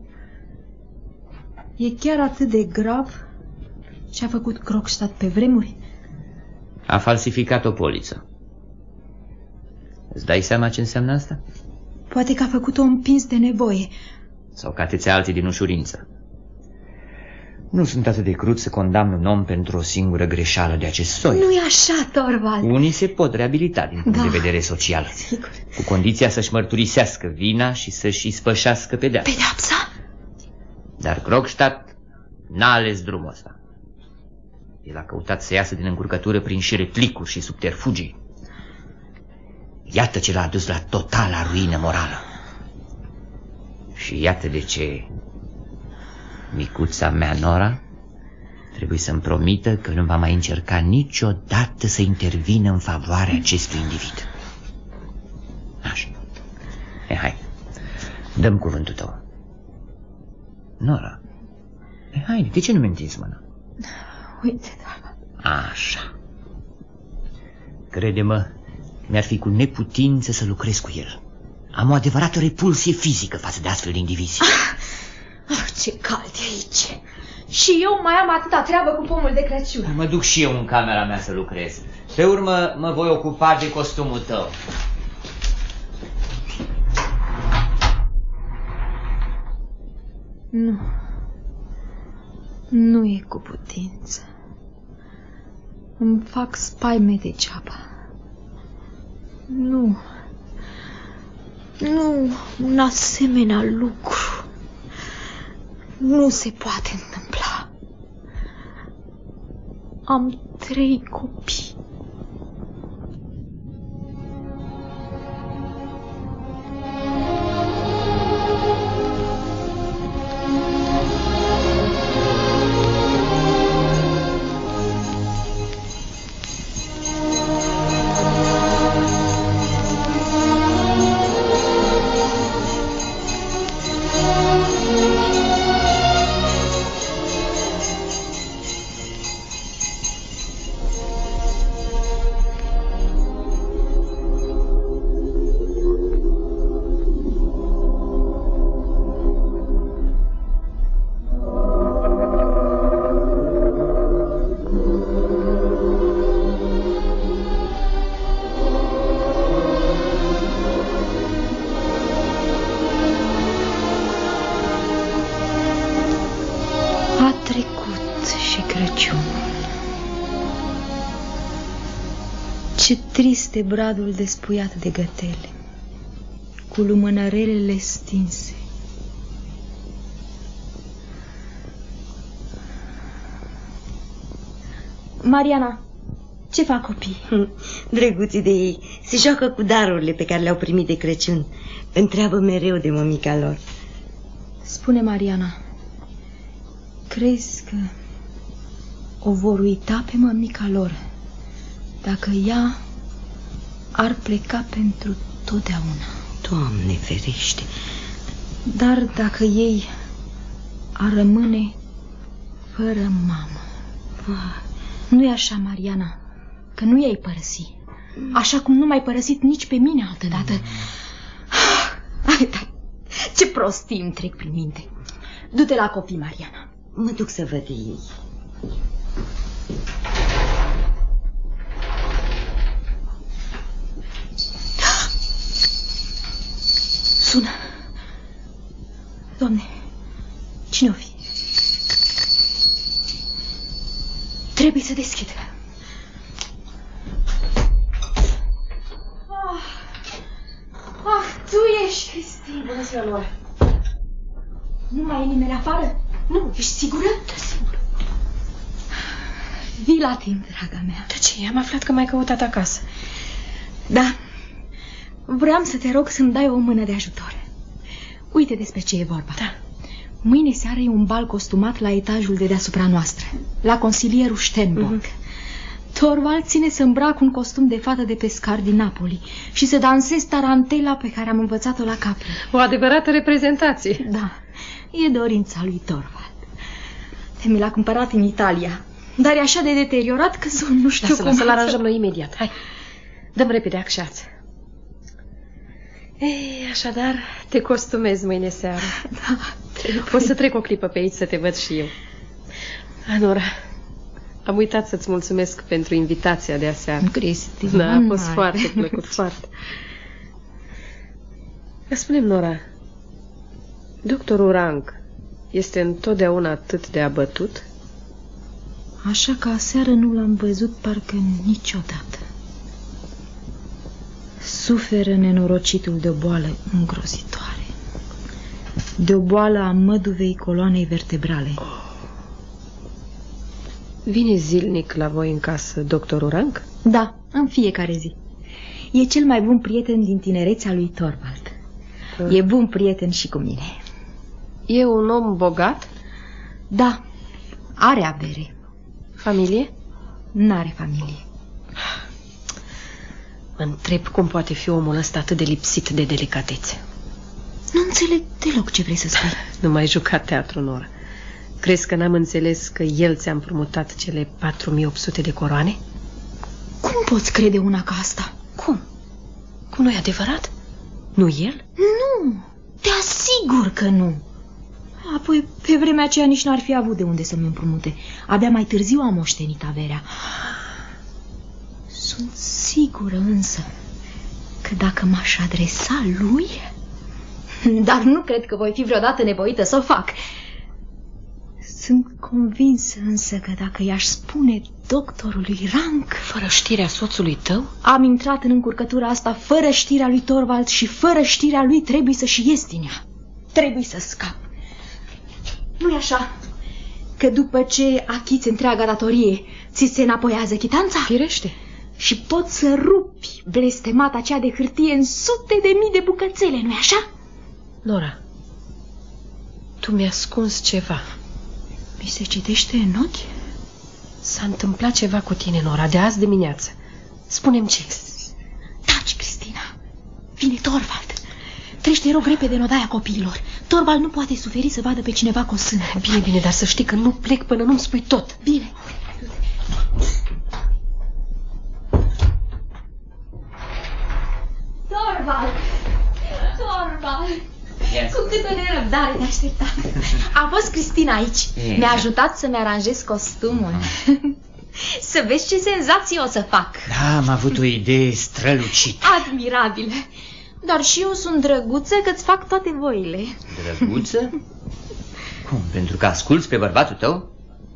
e chiar atât de grav ce a făcut Krogstad pe vremuri? A falsificat o poliță. Îți dai seama ce înseamnă asta? Poate că a făcut-o împins de nevoie. Sau că atâția alții din ușurință. Nu sunt atât de crud să condamn un om pentru o singură greșeală de acest soi. Nu e așa, Torvald. Unii se pot reabilita din punct de vedere social. Sigur. Cu condiția să-și mărturisească vina și să-și ispășească pedeapsa. Pedeapsa? Dar Krogstad n-a ales drumul ăsta. El a căutat să iasă din încurcătură prin șire tlicuri și subterfugii. Iată ce l-a adus la totala ruină morală. Și iată de ce micuța mea, Nora, trebuie să-mi promită că nu va mai încerca niciodată să intervină în favoarea acestui individ. Așa. Hai, dăm cuvântul tău. Nora, hai, de ce nu mi întinzi mâna? Uite, doamnă. Așa. Crede-mă, mi-ar fi cu neputință să lucrez cu el. Am o adevărată repulsie fizică față de astfel de indivizi. Ce cald e aici. Și eu mai am atâta treabă cu pomul de Crăciun. Mă duc și eu în camera mea să lucrez. Pe urmă mă voi ocupa de costumul tău. Nu e cu putință. Îmi fac spaime degeaba. Nu, un asemenea lucru nu se poate întâmpla. Am 3 copii. Ce trist e bradul despuiat de gătele, cu lumânărelele stinse. Mariana, ce fac copii? Drăguții de ei. Se joacă cu darurile pe care le-au primit de Crăciun. Întreabă mereu de mămica lor. Spune, Mariana, crezi că o vor uita pe mămica lor dacă ea ar pleca pentru totdeauna? Doamne ferește! Dar dacă ei ar rămâne fără mamă? Nu-i așa, Mariana, că nu i-ai părăsi. Așa cum nu m-ai părăsit nici pe mine altădată. Ce prostii îmi trec prin minte. Du-te la copii, Mariana. Mă duc să văd de ei. Sună. Doamne, cine o fi? Trebuie să deschid. Tu ești, Cristina. Bună ziua, Nora. Nu mai e nimeni afară? Nu. Ești sigură? Da, sigur. Vii la timp, draga mea. De ce? Am aflat că m-ai căutat acasă. Da. Vreau să te rog să-mi dai o mână de ajutor. Uite despre ce e vorba. Da. Mâine seară e un bal costumat la etajul de deasupra noastră, la consilierul Sternborg. Torvald ține să îmbrac un costum de fată de pescar din Napoli și să dansez tarantela pe care am învățat-o la Capri. O adevărată reprezentație. Da, e dorința lui Torvald. Mi l-a cumpărat în Italia, dar e așa de deteriorat că nu știu cum. Să-l aranjăm noi imediat. Hai, dăm repede acșați. Ei, așadar, te costumezi mâine seară. Da. O să trec o clipă pe aici să te văd și eu. Anora, am uitat să-ți mulțumesc pentru invitația de aseară. Cristina, da, a fost foarte plăcut, foarte. Spune-mi, Nora, doctorul Rank este întotdeauna atât de abătut? Așa că aseară nu l-am văzut parcă niciodată. Suferă nenorocitul de o boală îngrozitoare. De o boală a măduvei coloanei vertebrale. Vine zilnic la voi în casă doctorul Rank? Da, în fiecare zi. E cel mai bun prieten din tinerețea lui Torvald. E bun prieten și cu mine. E un om bogat? Da, are avere. Familie? N-are familie. Mă întreb cum poate fi omul ăsta atât de lipsit de delicatețe. Nu înțeleg deloc ce vrei să spui. Nu mai juca teatru, Nora. Crezi că n-am înțeles că el ți-a împrumutat cele 4800 de coroane? Cum poți crede una ca asta? Cum? Cum, nu e adevărat? Nu el? Nu, te asigur că nu. Apoi, pe vremea aceea nici n-ar fi avut de unde să-mi împrumute. Abia mai târziu am moștenit averea. Sunt sigură însă că dacă m-aș adresa lui... Dar nu cred că voi fi vreodată nevoită să o fac. Sunt convinsă însă că dacă i-aș spune doctorului Rank... Fără știrea soțului tău? Am intrat în încurcătura asta fără știrea lui Torvald și fără știrea lui trebuie să și ies din ea. Trebuie să scap. Nu-i așa că după ce achiți întreaga datorie, ți se înapoiază chitanța? Firește. Și poți să rupi blestemata aceea de hârtie în sute de mii de bucățele, nu-i așa? Nora, tu mi-ai ascuns ceva. Mi se citește în ochi? S-a întâmplat ceva cu tine, Nora, de azi dimineață. Spune-mi ce. Taci, Cristina. Vine Torvald. Treci, te rog, repede în odaia copiilor. Torvald nu poate suferi să vadă pe cineva cu sână. Bine, bine, dar să știi că nu plec până nu-mi spui tot. Bine. Torvald! Torvald! Cu câtă nerăbdare te așteptat. A fost Cristina aici. Mi-a ajutat să-mi aranjez costumul. Să vezi ce senzație o să fac. Da, am avut o idee strălucită. Admirabilă. Dar și eu sunt drăguță că-ți fac toate voile. Drăguță? Cum, pentru că asculți pe bărbatul tău?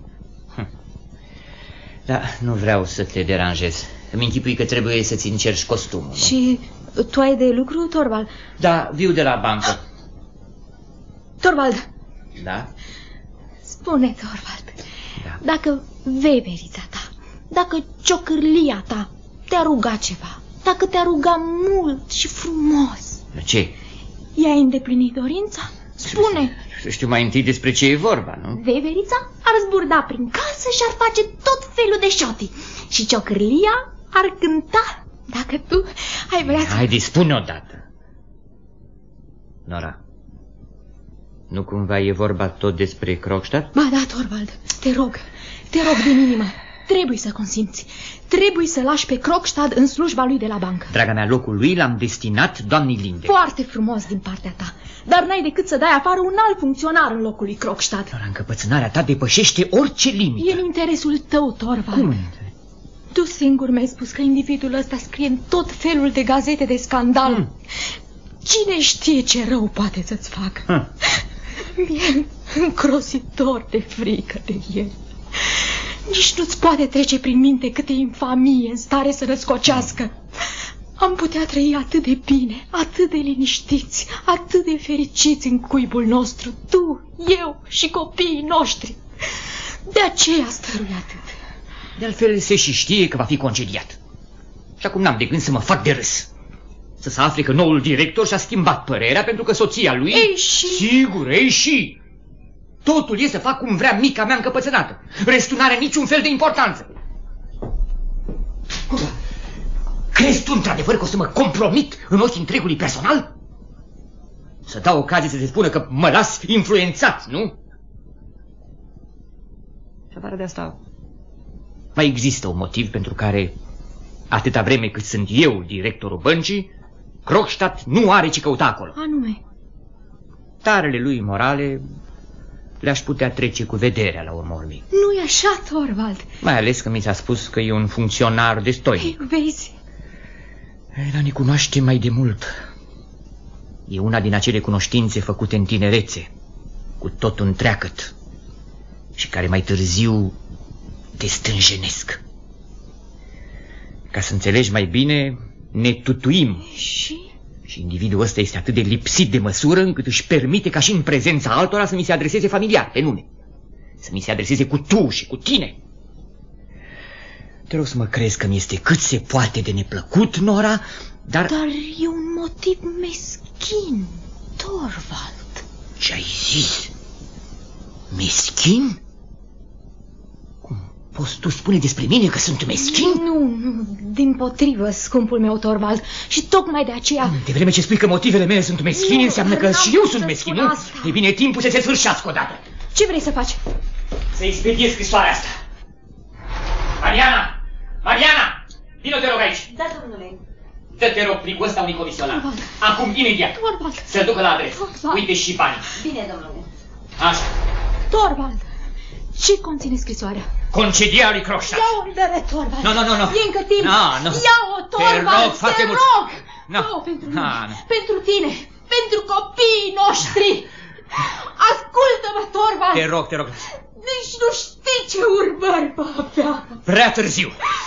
Da, nu vreau să te deranjez. Îmi închipui că trebuie să-ți încerci costumul, nu? Și tu ai de lucru, Torvald? Da, viu de la bancă. Torvald! Da? Spune, Torvald, da. Dacă veverița ta Dacă ciocârlia ta te-a rugat ceva, dacă te-a rugat mult și frumos, Ce? i-ai îndeplinit dorința? Spune! Să știu mai întâi despre ce e vorba, nu? Veverița ar zburda prin casă și ar face tot felul de șoti. Și ciocârlia ar cânta. Dacă tu ai vrea să... Haide, spune odată. Nora, nu cumva e vorba tot despre Krogstad? Ba da, Torvald, te rog din inimă. Trebuie să consimți. Trebuie să lași pe Krogstad în slujba lui de la bancă. Draga mea, locul lui l-am destinat doamnei Linde. Foarte frumos din partea ta. Dar n-ai decât să dai afară un alt funcționar în locul lui Krogstad. Nora, încăpățânarea ta depășește orice limită. E în interesul tău, Torvald. Cum? Tu singur mi-ai spus că individul ăsta scrie în tot felul de gazete de scandal. Cine știe ce rău poate să-ți facă? Mi-e încrositor de frică de el. Nici nu-ți poate trece prin minte câte infamie în stare să răscocească. Am putea trăi atât de bine, atât de liniștiți, atât de fericiți în cuibul nostru, tu, eu și copiii noștri. De aceea stărui atât. De altfel se și știe că va fi concediat. Și acum n-am de gând să mă fac de râs. Să se afle că noul director și-a schimbat părerea pentru că soția lui... Ei și... Sigur, ei și... Totul e să fac cum vrea mica mea încăpățânată. Restul n-are niciun fel de importanță. Crezi tu într-adevăr că o să mă compromit în ochii întregului personal? Să dau ocazie să se spună că mă las influențat, nu? Și afară de asta, mai există un motiv pentru care, atâta vreme cât sunt eu directorul băncii, Krogstad nu are ce căuta acolo. Anume? Tarele lui morale le-aș putea trece cu vederea la urmă urmei. Nu-i așa, Torvald? Mai ales că mi s-a spus că e un funcționar destoinic. Ei, vezi? Dar ne cunoaște mai de mult. E una din acele cunoștințe făcute în tinerețe, cu totul întreagăt, și care mai târziu te stânjenesc. Ca să înțelegi mai bine, ne tutuim. Și individul ăsta este atât de lipsit de măsură încât își permite ca și în prezența altora să mi se adreseze familiar, pe nume. Să mi se adreseze cu tu și cu tine. Te rog să mă crezi că mi este cât se poate de neplăcut, Nora, dar... Dar e un motiv meschin, Torvald. Ce-ai zis? Meschin? Cum poți tu spune despre mine că sunt meschin? Nu, dimpotrivă, scumpul meu, Torvald. Și tocmai de aceea... De vreme ce spui că motivele mele sunt meschine, înseamnă că și eu sunt meschin, nu? E bine, timpul să se sfârșească odată. Ce vrei să faci? Să expediez scrisoarea asta. Mariana! Vino, te rog, aici. Da, domnule. Dă-te rog plicul ăsta unui comisionar. Acum, imediat. Să-l ducă la adresă. Uite și banii. Bine, domnule. Așa. Torvald, ce conține scrisoarea? Concedierea lui Krogstad. Ia-o în dere, Torvald. Nu. E încă timp. Ia-o, Torvald, te rog foarte mult. Ia-o pentru mine, pentru tine, pentru copiii noștri. Ascultă-mă, Torvald. Te rog. Nici nu știi ce urmări va avea. Prea târziu.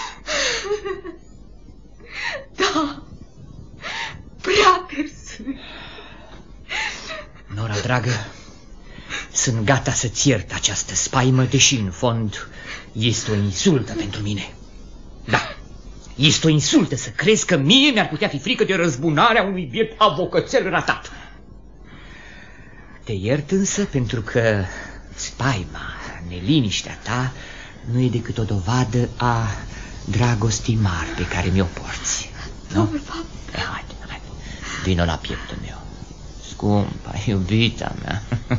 Da, prea târziu. Nora, dragă, sunt gata să-ți iert această spaimă, deși în fond este o insultă pentru mine. Da, este o insultă să crezi că mie mi-ar putea fi frică de răzbunarea unui biet avocățel ratat. Te iert însă pentru că spaima, neliniștea ta nu e decât o dovadă a dragostii mari pe care mi-o porți. Nu? Haide. Vino la pieptul meu. Scumpa, iubita mea.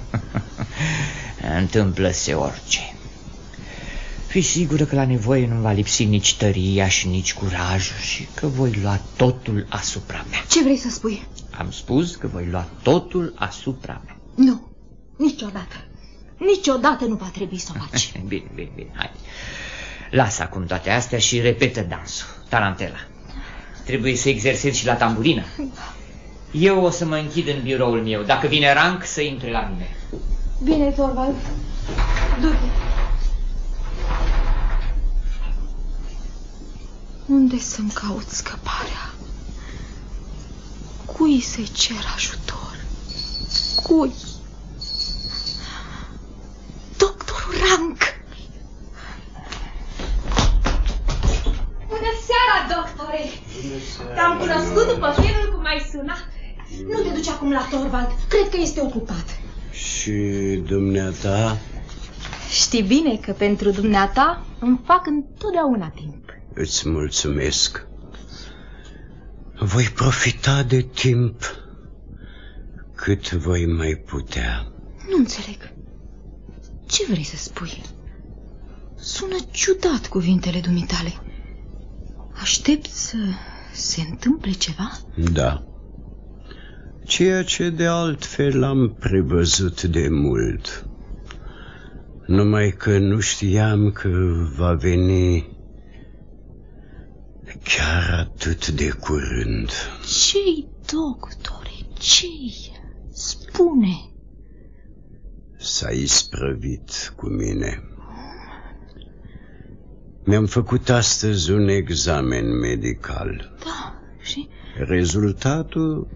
Întâmplă-se orice. Fii sigură că la nevoie nu va lipsi nici tăria și nici curajul și că voi lua totul asupra mea. Ce vrei să spui? Am spus că voi lua totul asupra mea. Nu, niciodată. Niciodată nu va trebui să o faci. Bine, hai. Lasă acum toate astea și repetă dansul, tarantela. Trebuie să exersezi și la tamburină. Eu o să mă închid în biroul meu. Dacă vine rang, să intre la mine. Bine, Torvald. Du-te. Unde să-mi caut scăparea? Cui să-i cer ajutor? Cui? Doctorul Rank. Te-am cunoscut după felul cum ai sunat. Nu te duci acum la Torvald. Cred că este ocupat. Și dumneata? Știi bine că pentru dumneata îmi fac întotdeauna timp. Îți mulțumesc. Voi profita de timp cât voi mai putea. Nu înțeleg. Ce vrei să spui? Sună ciudat cuvintele dumitale. Aștept să se întâmple ceva? Da. Ceea ce de altfel am prevăzut de mult. Numai că nu știam că va veni chiar atât de curând. Ce-i, doctore, ce-i? Spune. S-a isprăvit cu mine. Mi-am făcut astăzi un examen medical. Da, și? Rezultatul?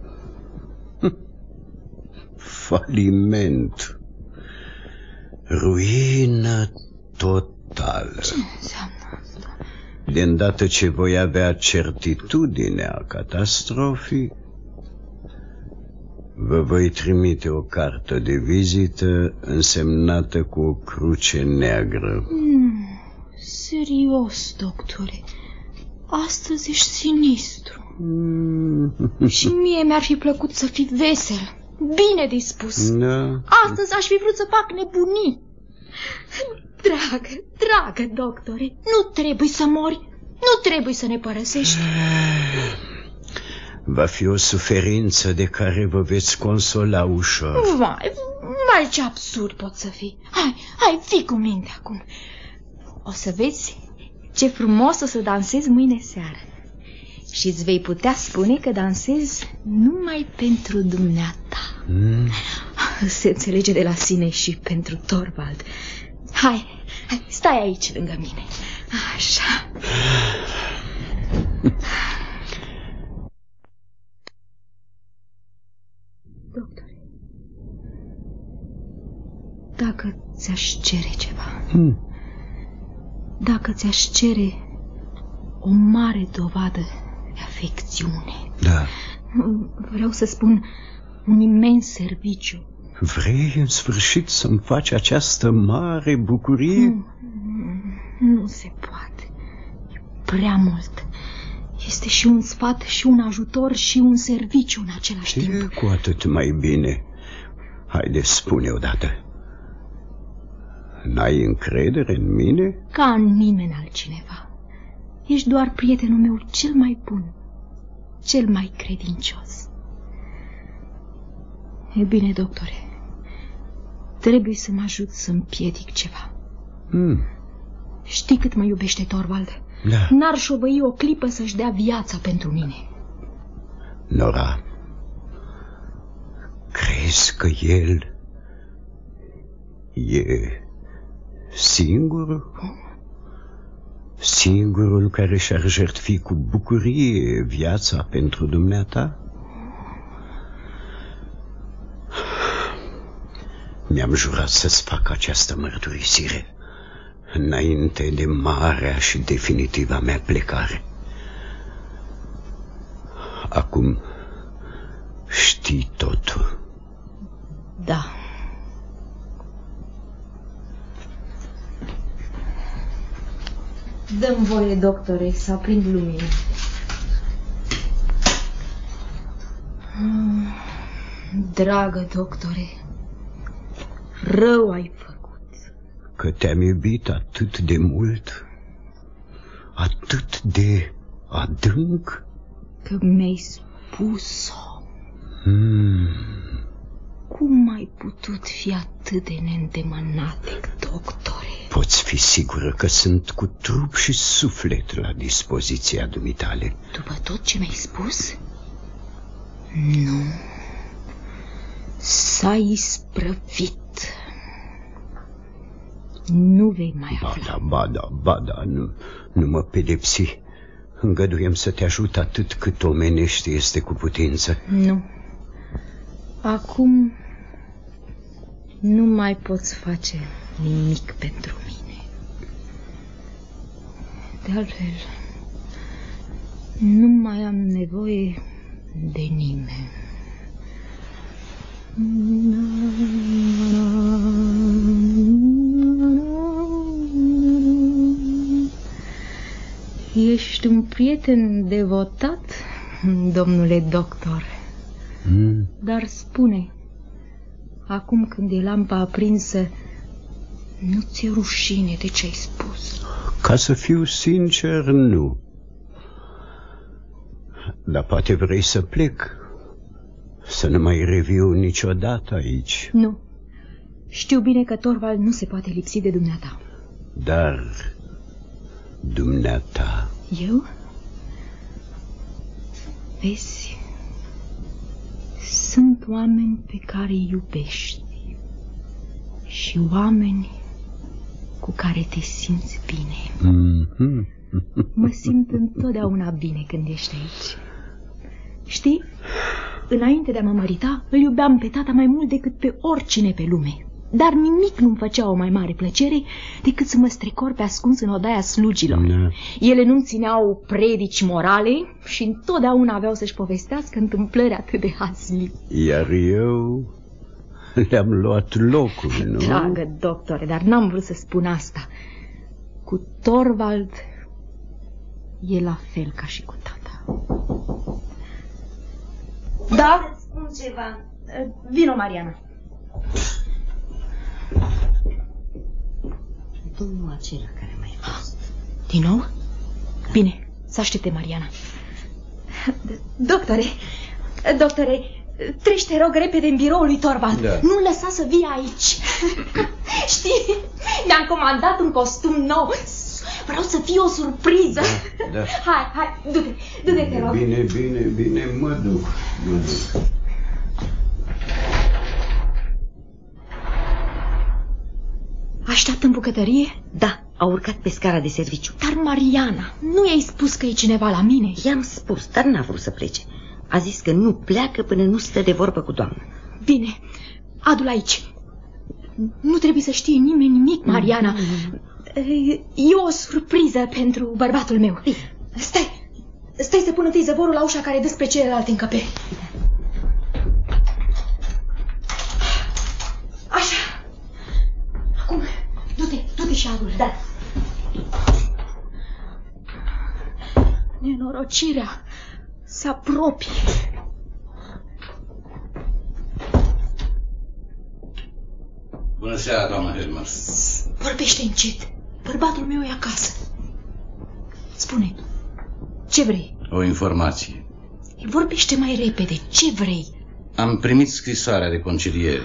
Faliment. Ruină totală. Ce înseamnă asta? De îndată ce voi avea certitudinea catastrofii, vă voi trimite o cartă de vizită însemnată cu o cruce neagră. Serios, doctore. Astăzi ești sinistru. Și mie mi-ar fi plăcut să fii vesel, bine dispus. Da. Astăzi aș fi vrut să fac nebunii. Dragă, doctore, nu trebuie să mori. Nu trebuie să ne părăsești. Va fi o suferință de care vă veți consola ușor. Vai, ce absurd pot să fii. Hai, fii cu minte acum. O să vezi ce frumos o să dansezi mâine seară. Și îți vei putea spune că dansezi numai pentru dumneata. Se înțelege de la sine și pentru Torvald. Hai, stai aici lângă mine. Așa. Doctore, dacă ți-aș cere ceva, dacă ți-aș cere o mare dovadă de afecțiune, da. Vreau să spun un imens serviciu. Vrei în sfârșit să-mi faci această mare bucurie? Nu se poate. E prea mult. Este și un sfat, și un ajutor, și un serviciu în același timp. Cu atât mai bine. Haide, spune odată. N-ai încredere în mine? Ca în nimeni altcineva. Ești doar prietenul meu cel mai bun, cel mai credincios. E bine, doctore. Trebuie să mă ajut să împiedic ceva. Știi cât mă iubește Torvald? Da. N-ar șovăi o clipă să-și dea viața pentru mine. Nora, crezi că el e singurul? Singurul care și-ar jertfi cu bucurie viața pentru dumneata? Mi-am jurat să-ți fac această mărturisire înainte de marea și definitiva mea plecare. Acum știi totul. Da. Dă-mi voie, doctore, să aprind lumina. Dragă doctore, rău ai făcut. Că te-am iubit atât de mult, atât de adânc? Că mi-ai spus-o. Cum ai putut fi atât de neîndemânatic, doctore? Poți fi sigură că sunt cu trup și suflet la dispoziția dumitale. După tot ce mi-ai spus? Nu. S-a isprăvit. Nu vei mai afla. Ba da, nu mă pedepsi. Îngăduiem să te ajut atât cât omenește este cu putință. Nu. Acum nu mai poți face nimic pentru mine. De altfel, Nu mai am nevoie de nimeni. Ești un prieten devotat, domnule doctor. Dar spune, acum când e lampa aprinsă, nu ți-e rușine de ce ai spus? Ca să fiu sincer, nu. Dar poate vrei să plec, să nu mai reviu niciodată aici. Nu. Știu bine că Torvald nu se poate lipsi de dumneata. Dar dumneata... Eu? Vezi, sunt oameni pe care îi iubești și oameni cu care te simți bine. Mă simt întotdeauna bine când ești aici. Știi, înainte de a mă mărita, îl iubeam pe tata mai mult decât pe oricine pe lume. Dar nimic nu-mi făcea o mai mare plăcere decât să mă strecor pe ascuns în odaia slugilor. Ele nu-mi țineau predici morale și întotdeauna aveau să-și povestească întâmplări atât de hazlive. Iar eu le-am luat locul, nu? Dragă doctore, dar n-am vrut să spun asta. Cu Torvald e la fel ca și cu tata. Da? Spun ceva. Vino, Mariana. Domnul acela care mai fost. Din nou? Bine, să aștepte, Mariana. Doctore, treci, te rog, repede în biroul lui Torvald. Da. Nu-l lăsa să vie aici. Știi, mi-am comandat un costum nou. Vreau să fie o surpriză. Da. Hai, du-te, te rog. Bine, mă duc. Așteaptă în bucătărie? Da, a urcat pe scara de serviciu. Dar, Mariana, nu i-ai spus că e cineva la mine? I-am spus, dar n-a vrut să plece. A zis că nu pleacă până nu stă de vorbă cu doamna. Bine, adu-l aici. Nu trebuie să știe nimeni nimic, Mariana. E o surpriză pentru bărbatul meu. Stai să pun întâi zăvorul la ușa care dă spre celelalte încăperi. Așa. Acum, du-te și adu-l. Da. Nenorocirea se apropie. Bună seara, doamna Helmer. Vorbește încet. Bărbatul meu e acasă. Spune, ce vrei? O informație. Vorbește mai repede, ce vrei? Am primit scrisoarea de conciliere.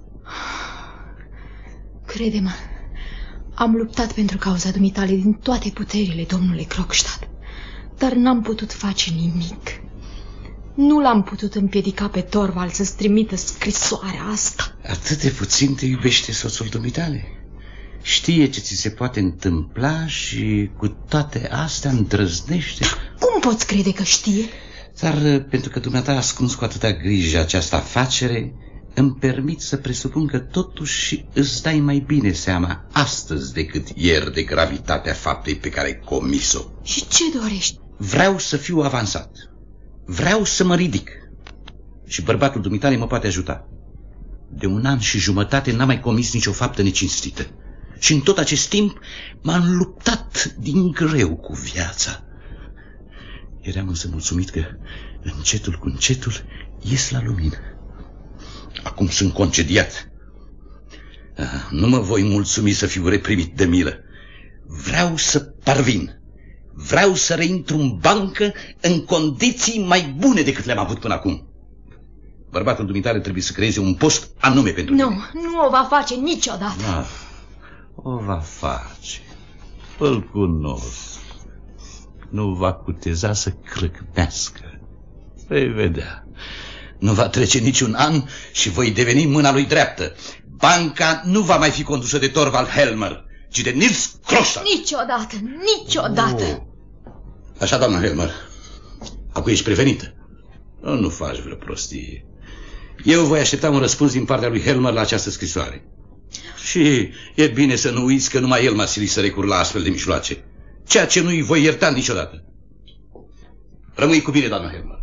Crede-mă, am luptat pentru cauza dumitale din toate puterile, domnule Krogstad, dar n-am putut face nimic. Nu l-am putut împiedica pe Torvald să-ți trimită scrisoarea asta. Atât de puțin te iubește soțul dumitale. Știe ce ți se poate întâmpla și cu toate astea îndrăznește. Cum poți crede că știe? Dar pentru că dumneata a ascuns cu atâta grijă această afacere, îmi permit să presupun că totuși îți dai mai bine seama astăzi decât ieri de gravitatea faptei pe care ai comis-o. Și ce dorești? Vreau să fiu avansat. Vreau să mă ridic. Și bărbatul dumitale mă poate ajuta. De 1 an și jumătate n-am mai comis nicio faptă necinstită. Și în tot acest timp m-am luptat din greu cu viața. Eram însă mulțumit că încetul cu încetul ies la lumină. Acum sunt concediat. Nu mă voi mulțumi să fiu reprimit de milă. Vreau să parvin. Vreau să reintru în bancă în condiții mai bune decât le-am avut până acum. Bărbatul dumitale trebuie să creeze un post anume pentru tine. Nu o va face niciodată. O va face. Îl cunosc. Nu va cuteza să crâcnească. Vei vedea. Nu va trece niciun an și voi deveni mâna lui dreaptă. Banca nu va mai fi condusă de Torvald Helmer, ci de Nils Krogstad. Niciodată. Așa, doamna Helmer. Acum ești prevenită. Nu faci vreo prostie. Eu voi aștepta un răspuns din partea lui Helmer la această scrisoare. Și e bine să nu uiți că numai el m-a silit să recur la astfel de mijloace, ceea ce nu-i voi ierta niciodată. Rămâi cu bine, doamnă Helmer.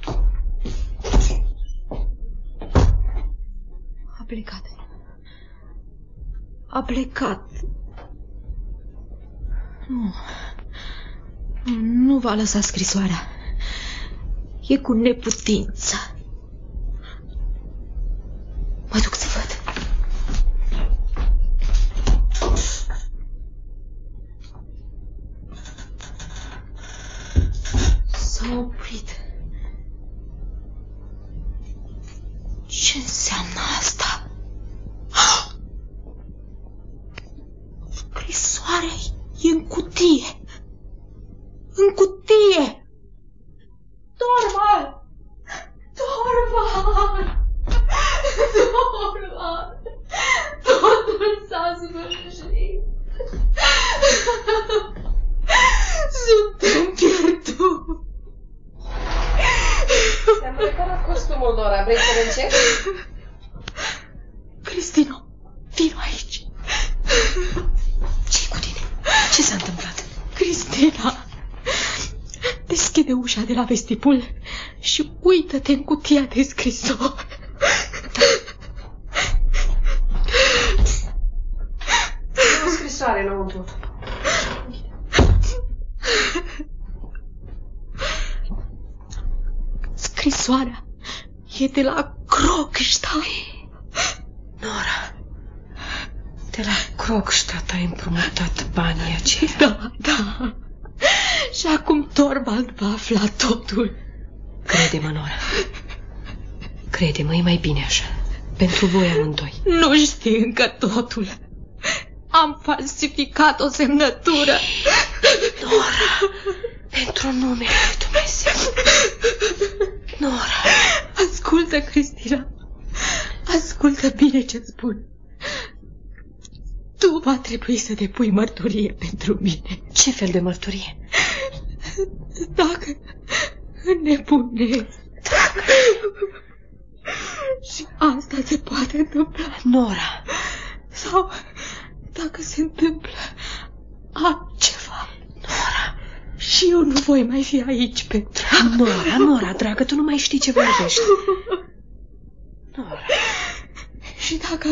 A plecat. A plecat. Nu va lăsa scrisoarea. E cu neputință. Mă duc să văd. S-a oprit. Ce înseamnă asta? Scrisoarea e în cutie. În cutie! Torvald! Torvald! Torvald! Totul s-a sfârșit. Suntem pierdut. Te-am preparat costumul, Nora. Vrei să-l încep? Cristino, vino aici. Ce-i cu tine? Ce s-a întâmplat? Cristina, deschide ușa de la vestibul și uită-te în cutia de scrisori. E o scrisoare înăuntru. Scrisoarea e de la Krogstad. Nora, de la Krogstad ai împrumutat banii aceia? Da. Și acum Torvald va afla totul. Crede-mă, Nora. Crede-mă, e mai bine așa. Pentru voi amândoi. Nu știi încă totul. Am falsificat o semnătură. Nora, pentru numele lui Dumnezeu. Nora. Ascultă, Cristina. Ascultă bine ce-ți spun. Tu va trebui să depui mărturie pentru mine. Ce fel de mărturie? Dacă înnebunezi. Și asta se poate întâmpla. Nora. Sau dacă se întâmplă altceva. Nora. Și eu nu voi mai fi aici pentru... Nora, dragă, tu nu mai știi ce vorbești. Nora. Și dacă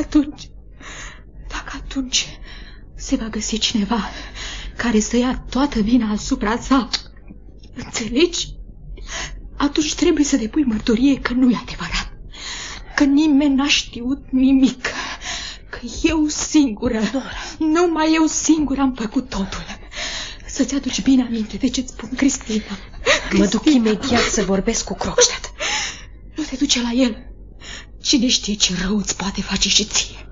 atunci se va găsi cineva care să ia toată vina asupra sa, înțelegi? Atunci trebuie să depui mărturie că nu e adevărat, că nimeni n-a știut nimic, că eu singură, numai eu singură am făcut totul. Să-ți aduci bine aminte de ce-ți spun, Cristina. Mă duc imediat să vorbesc cu Krogstad. Nu te duce la el. Cine știe ce rău îți poate face și ție.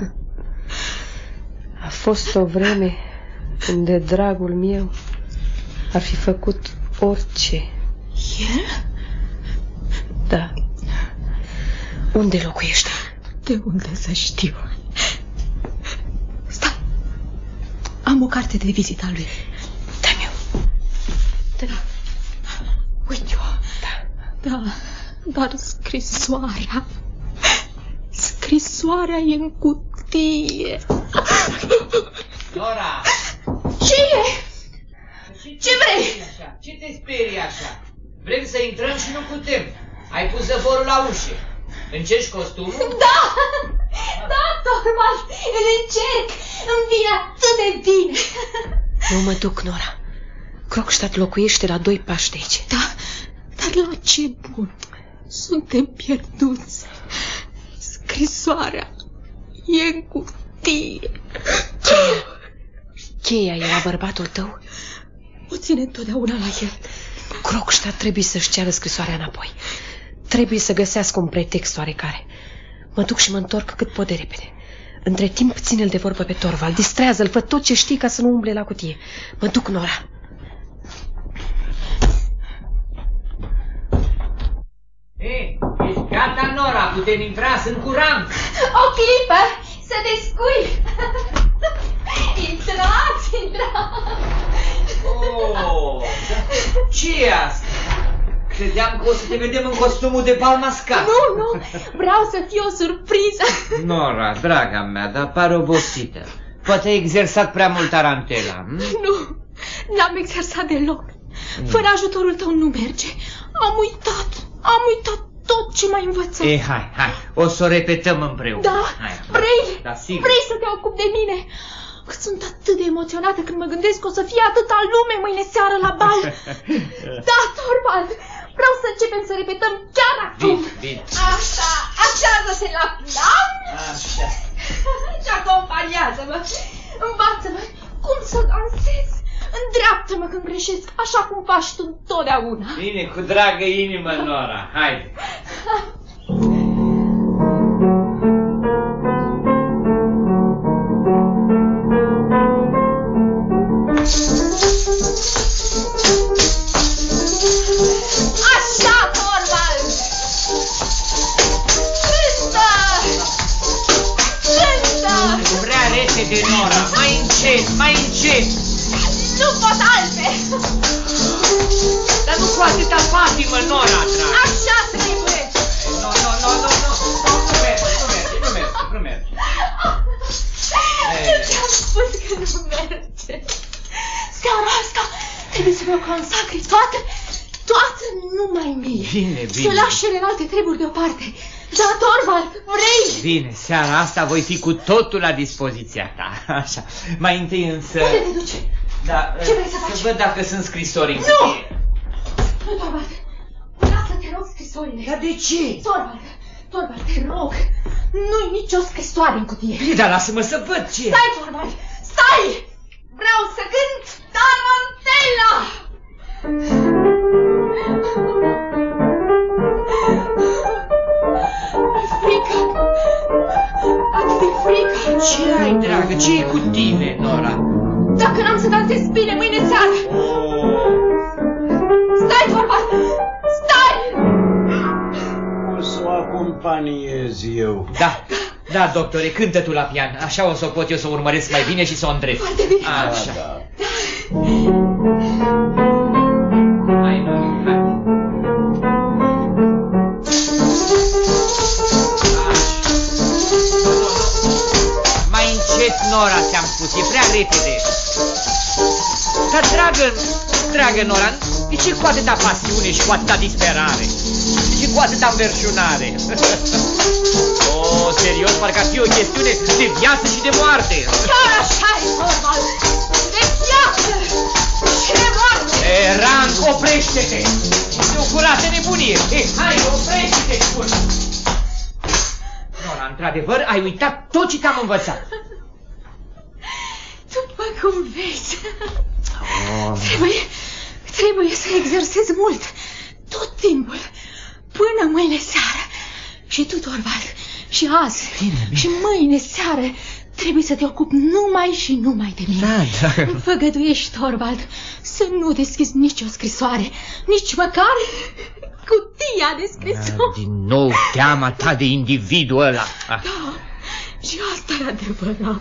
A fost o vreme când de dragul meu ar fi făcut orice. El? Da. Unde locuiește? De unde să știu? Stai. Am o carte de vizită a lui. Dă-mi-o. Uite-o. Da, dar scrisoarea e în cutie. Nora! Ce e? Ce vrei? Ce te sperii așa? Vrem să intrăm și nu putem. Ai pus zăvorul la ușă. Încerci costumul? Da, Torvald, îl încerc. Îmi vine atât de bine. Nu mă duc, Nora. Krogstad locuiește la 2 pași de aici. Da, dar la ce bun? Suntem pierduți. Scrisoarea e în cutie. Cheia e la bărbatul tău? O ține întotdeauna la el. Krogstad trebuie să-și ceară scrisoarea înapoi. Trebuie să găsească un pretext oarecare. Mă duc și mă întorc cât pot de repede. Între timp ține-l de vorbă pe Torvald. Distrează-l, fă tot ce știi ca să nu umble la cutie. Mă duc, Nora. Ești gata, Nora? Putem intra, sunt curant. O clipă, să descui. Intrați. Oh, ce e asta? Credeam că o să te vedem în costumul de bal mascat. Nu, vreau să fie o surpriză. Nora, draga mea, dar pare obosită. Poate ai exersat prea mult tarantela. Nu, n-am exersat deloc. Fără ajutorul tău nu merge. Am uitat tot ce m-ai învățat. Hai, o să o repetăm împreună. Da, hai. Vrei să te ocupi de mine? Sunt atât de emoționată când mă gândesc că o să fie atâta lume mâine seară la bal. Da, Torvald, vreau să începem să repetăm chiar acum. Bine. Așa, așează-te la plan. Așa. Și acompaniază-mă. Învață-mă cum să dansez. Îndreaptă-mă când greșesc, așa cum faci tu întotdeauna. Bine, cu dragă inimă, Nora. Haide. Așa, Torvald! Cântă! Prea repede, Nora. Mai încet. Nu pot alte! Dar nu cu atâta patimă, Nora, dragă. Așa trebuie! Nu merge. Ți-am spus că nu merge. Seara asta trebuie să mă consacri toată numai mie. Bine. Să lași celelalte treburi deoparte. Da, Torvald, vrei? Bine, seara asta voi fi cu totul la dispoziția ta. Așa. Mai întâi însă... Unde te duci? Da, ce vrei să faci? Să văd dacă sunt scrisori în Nu! cutie. Nu, Torvald. Lasă-te rog scrisorile. Dar de ce? Torvald, te rog. Nu-i nicio scrisoare în cutie. Bine, dar lasă-mă să văd ce. Stai, Torvald, stai! Vreau să cânt tarantela! Frică! Atât de frică! Ce ai, dragă? Ce e cu tine, Nora? Dacă n-am să dansez bine mâine seară! Stai, Torvald! Stai! O să o acompaniez eu. Da, doctore, cântă tu la pian. Așa o să pot eu să o urmăresc mai bine și să o îndrept. Foarte bine. Așa. Da. Hai, Nora, mai încet, Nora, ți-am spus, e prea repede. Dar, dragă Nora, de ce cu atâta pasiune și cu atâta disperare? De ce cu atâta înverșunare? Serios, parcă ar fi o chestiune de viață și de moarte. Chiar așa e, Torvald! De viață și de moarte! Rang, oprește-te! Este o curată nebunie! Hai, oprește-te, spun! Nora, într-adevăr, ai uitat tot ce te-am învățat. După cum vezi, trebuie să exersez mult, tot timpul, până mâine seară. Și tu, Torvald, și azi, bine. Și mâine seară trebuie să te ocupi numai de mine. Da. Îmi făgăduiești, Torvald, să nu deschizi nicio scrisoare, nici măcar cutia de scrisori. Din nou teama ta de individul ăla. Da, și asta e adevărat.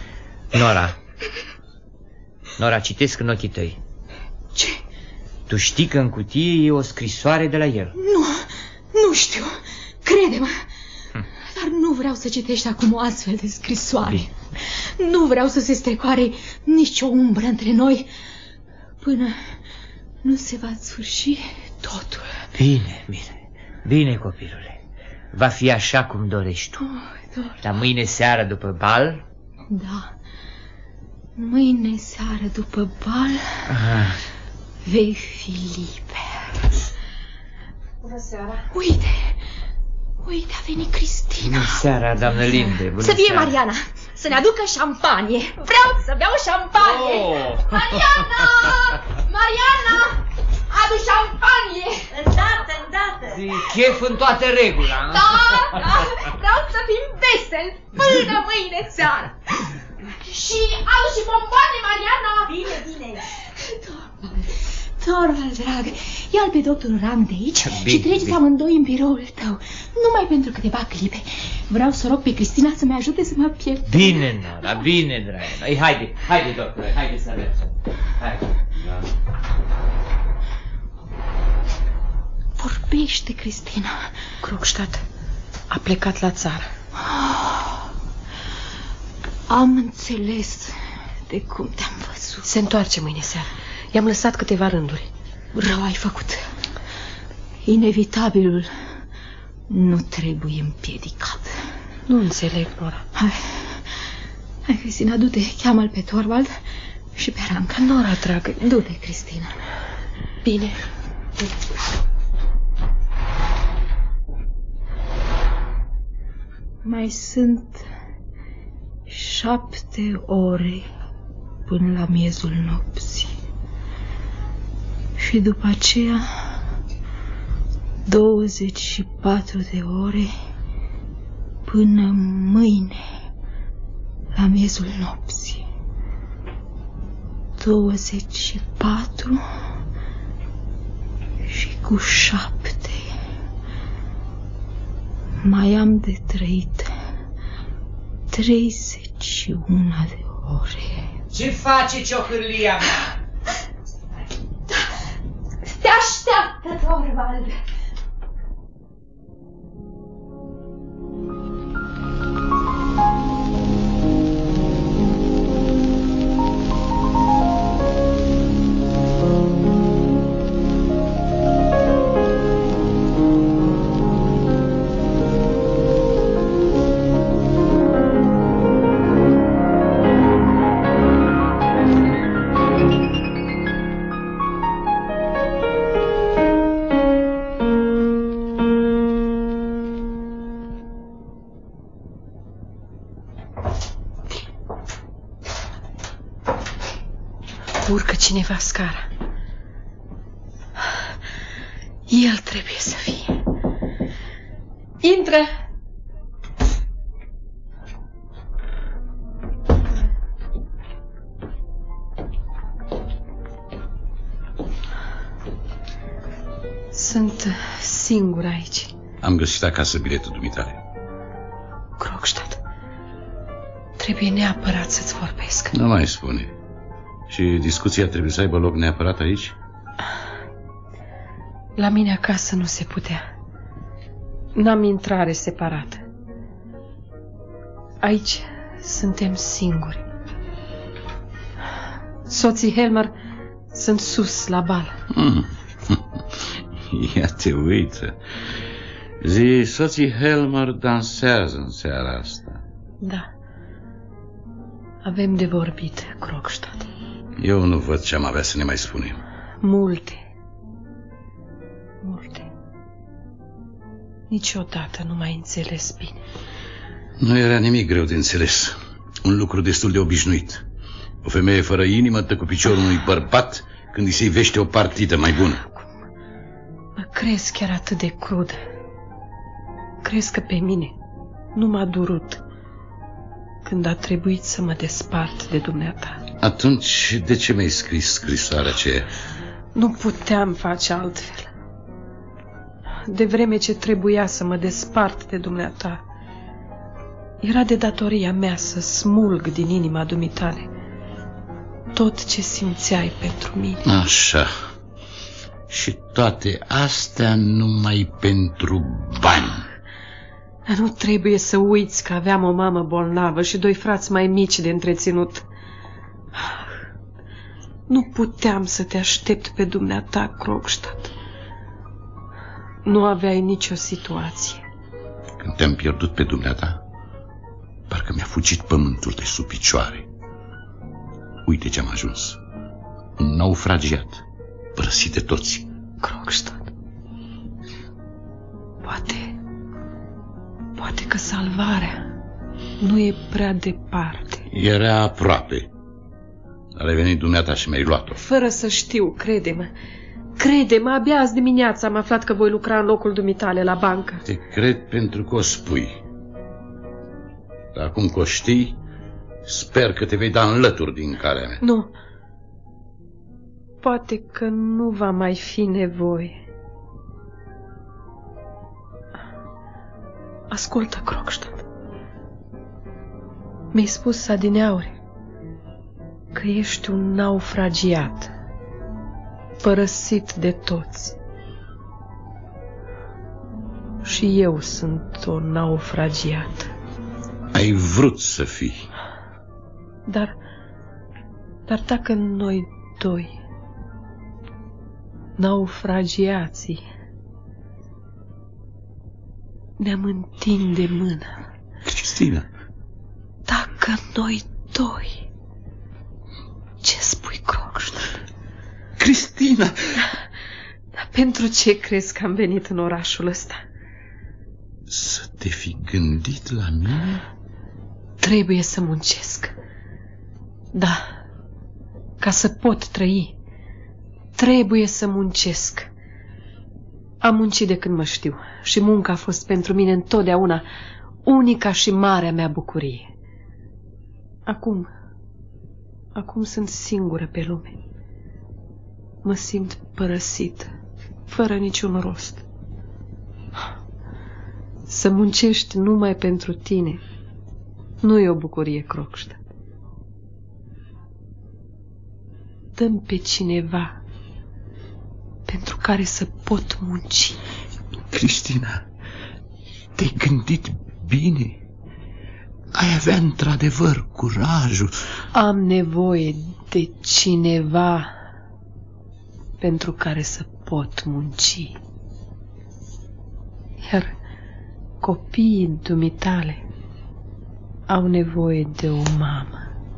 Nora, citesc în ochii tăi. Ce? Tu știi că în cutie e o scrisoare de la el. Nu știu, crede-mă. Dar nu vreau să citești acum o astfel de scrisoare. Bine. Nu vreau să se strecoare nicio umbră între noi până nu se va sfârși totul. Bine, copilule. Va fi așa cum dorești tu. Dar mâine seară după bal? Da, mâine seară după bal vei fi liber. Bună seara. Uite, a venit Cristina. Bună seara, doamnă Linde. Bună să fie seara. Mariana, să ne aducă șampanie. Vreau să beau șampanie. Mariana, adu șampanie. Îndată. Chef în toată regula. Da, vreau să fim veseli până mâine seară. Și adu și bomboane, Mariana. Bine. Torvald, drag, ia-l pe doctorul Rang de aici și treceți amândoi în biroul tău. Numai pentru câteva clipe. Vreau să rog pe Cristina să-mi ajute să mă pierd. Bine, Nora, bine, dragă. Haide, doctore, haide să mergem. Haide. Da. Vorbește, Cristina. Krogstad a plecat la țară. Am înțeles de cum te-am văzut. Se întoarce mâine seară. I-am lăsat câteva rânduri. Rău ai făcut. Inevitabilul nu trebuie împiedicat. Nu înțeleg, Nora. Hai, Cristina, du-te, cheamă-l pe Torvald și pe Ranca. Nora, dragă. Du-te, Cristina. Bine. Mai sunt 7 ore până la miezul nopții. Și după aceea 24 de ore până mâine la miezul nopții. 24 și cu 7 mai am de trăit 31 de ore. Ce face ciocârlia mea? Te așteaptă, Torvald. Urcă cineva scara. El trebuie să fie. Intră! Sunt singur aici. Am găsit acasă biletul dumitale. Krogstad, trebuie neapărat să-ți vorbesc. Nu mai spune. Și discuția trebuie să aibă loc neapărat aici? La mine acasă nu se putea. N-am intrare separată. Aici suntem singuri. Soții Helmer sunt sus la bal. Ia te uită. Zi, soții Helmer dansează în seara asta. Da. Avem de vorbit, Krogstad. Eu nu văd ce am avea să ne mai spunem. Multe. Niciodată nu m-ai înțeles bine. Nu era nimic greu de înțeles. Un lucru destul de obișnuit. O femeie fără inimă dă cu piciorul unui bărbat când îi se ivește o partidă mai bună. Mă crezi chiar atât de crudă? Crezi că pe mine nu m-a durut când a trebuit să mă despart de dumneata? Atunci de ce mi-ai scris scrisoarea aceea? Nu puteam face altfel. De vreme ce trebuia să mă despart de dumneata, era de datoria mea să smulg din inima dumitale tot ce simțeai pentru mine. Așa. Și toate astea numai pentru bani. Dar nu trebuie să uiți că aveam o mamă bolnavă și 2 frați mai mici de întreținut. Nu puteam să te aștept pe dumneata, Krogstad. Nu aveai nicio situație. Când te-am pierdut pe dumneata, parcă mi-a fugit pământul de sub picioare. Uite ce-am ajuns. Un naufragiat, părăsit de toți. Krogstad, poate că salvarea nu e prea departe. Era aproape. Dar ai venit dumneata și mi-ai luat-o. Fără să știu, crede-mă. Crede-mă, abia azi dimineața am aflat că voi lucra în locul dumitale la bancă. Te cred pentru că o spui. Dar acum că o știi, sper că te vei da în lături din calea mea. Nu. Poate că nu va mai fi nevoie. Ascultă, Krogstad. Mi-ai spus adineauri că ești un naufragiat, părăsit de toți. Și eu sunt o naufragiată. Ai vrut să fii. Dar dacă noi doi naufragiații, ne-am întinde mâna. Cristina. Dacă noi doi... Ce spui, Krogstad? Cristina! Dar pentru ce crezi că am venit în orașul ăsta? Să te fi gândit la mine? Trebuie să muncesc. Da, ca să pot trăi, trebuie să muncesc. Am muncit de când mă știu și munca a fost pentru mine întotdeauna unica și marea mea bucurie. Acum sunt singură pe lume. Mă simt părăsită, fără niciun rost. Să muncești numai pentru tine nu e o bucurie, Krogstad. Dă-mi pe cineva pentru care să pot munci. Cristina, te-ai gândit bine? Ai avea într-adevăr curajul. Am nevoie de cineva pentru care să pot munci. Iar copiii dumitale au nevoie de o mamă.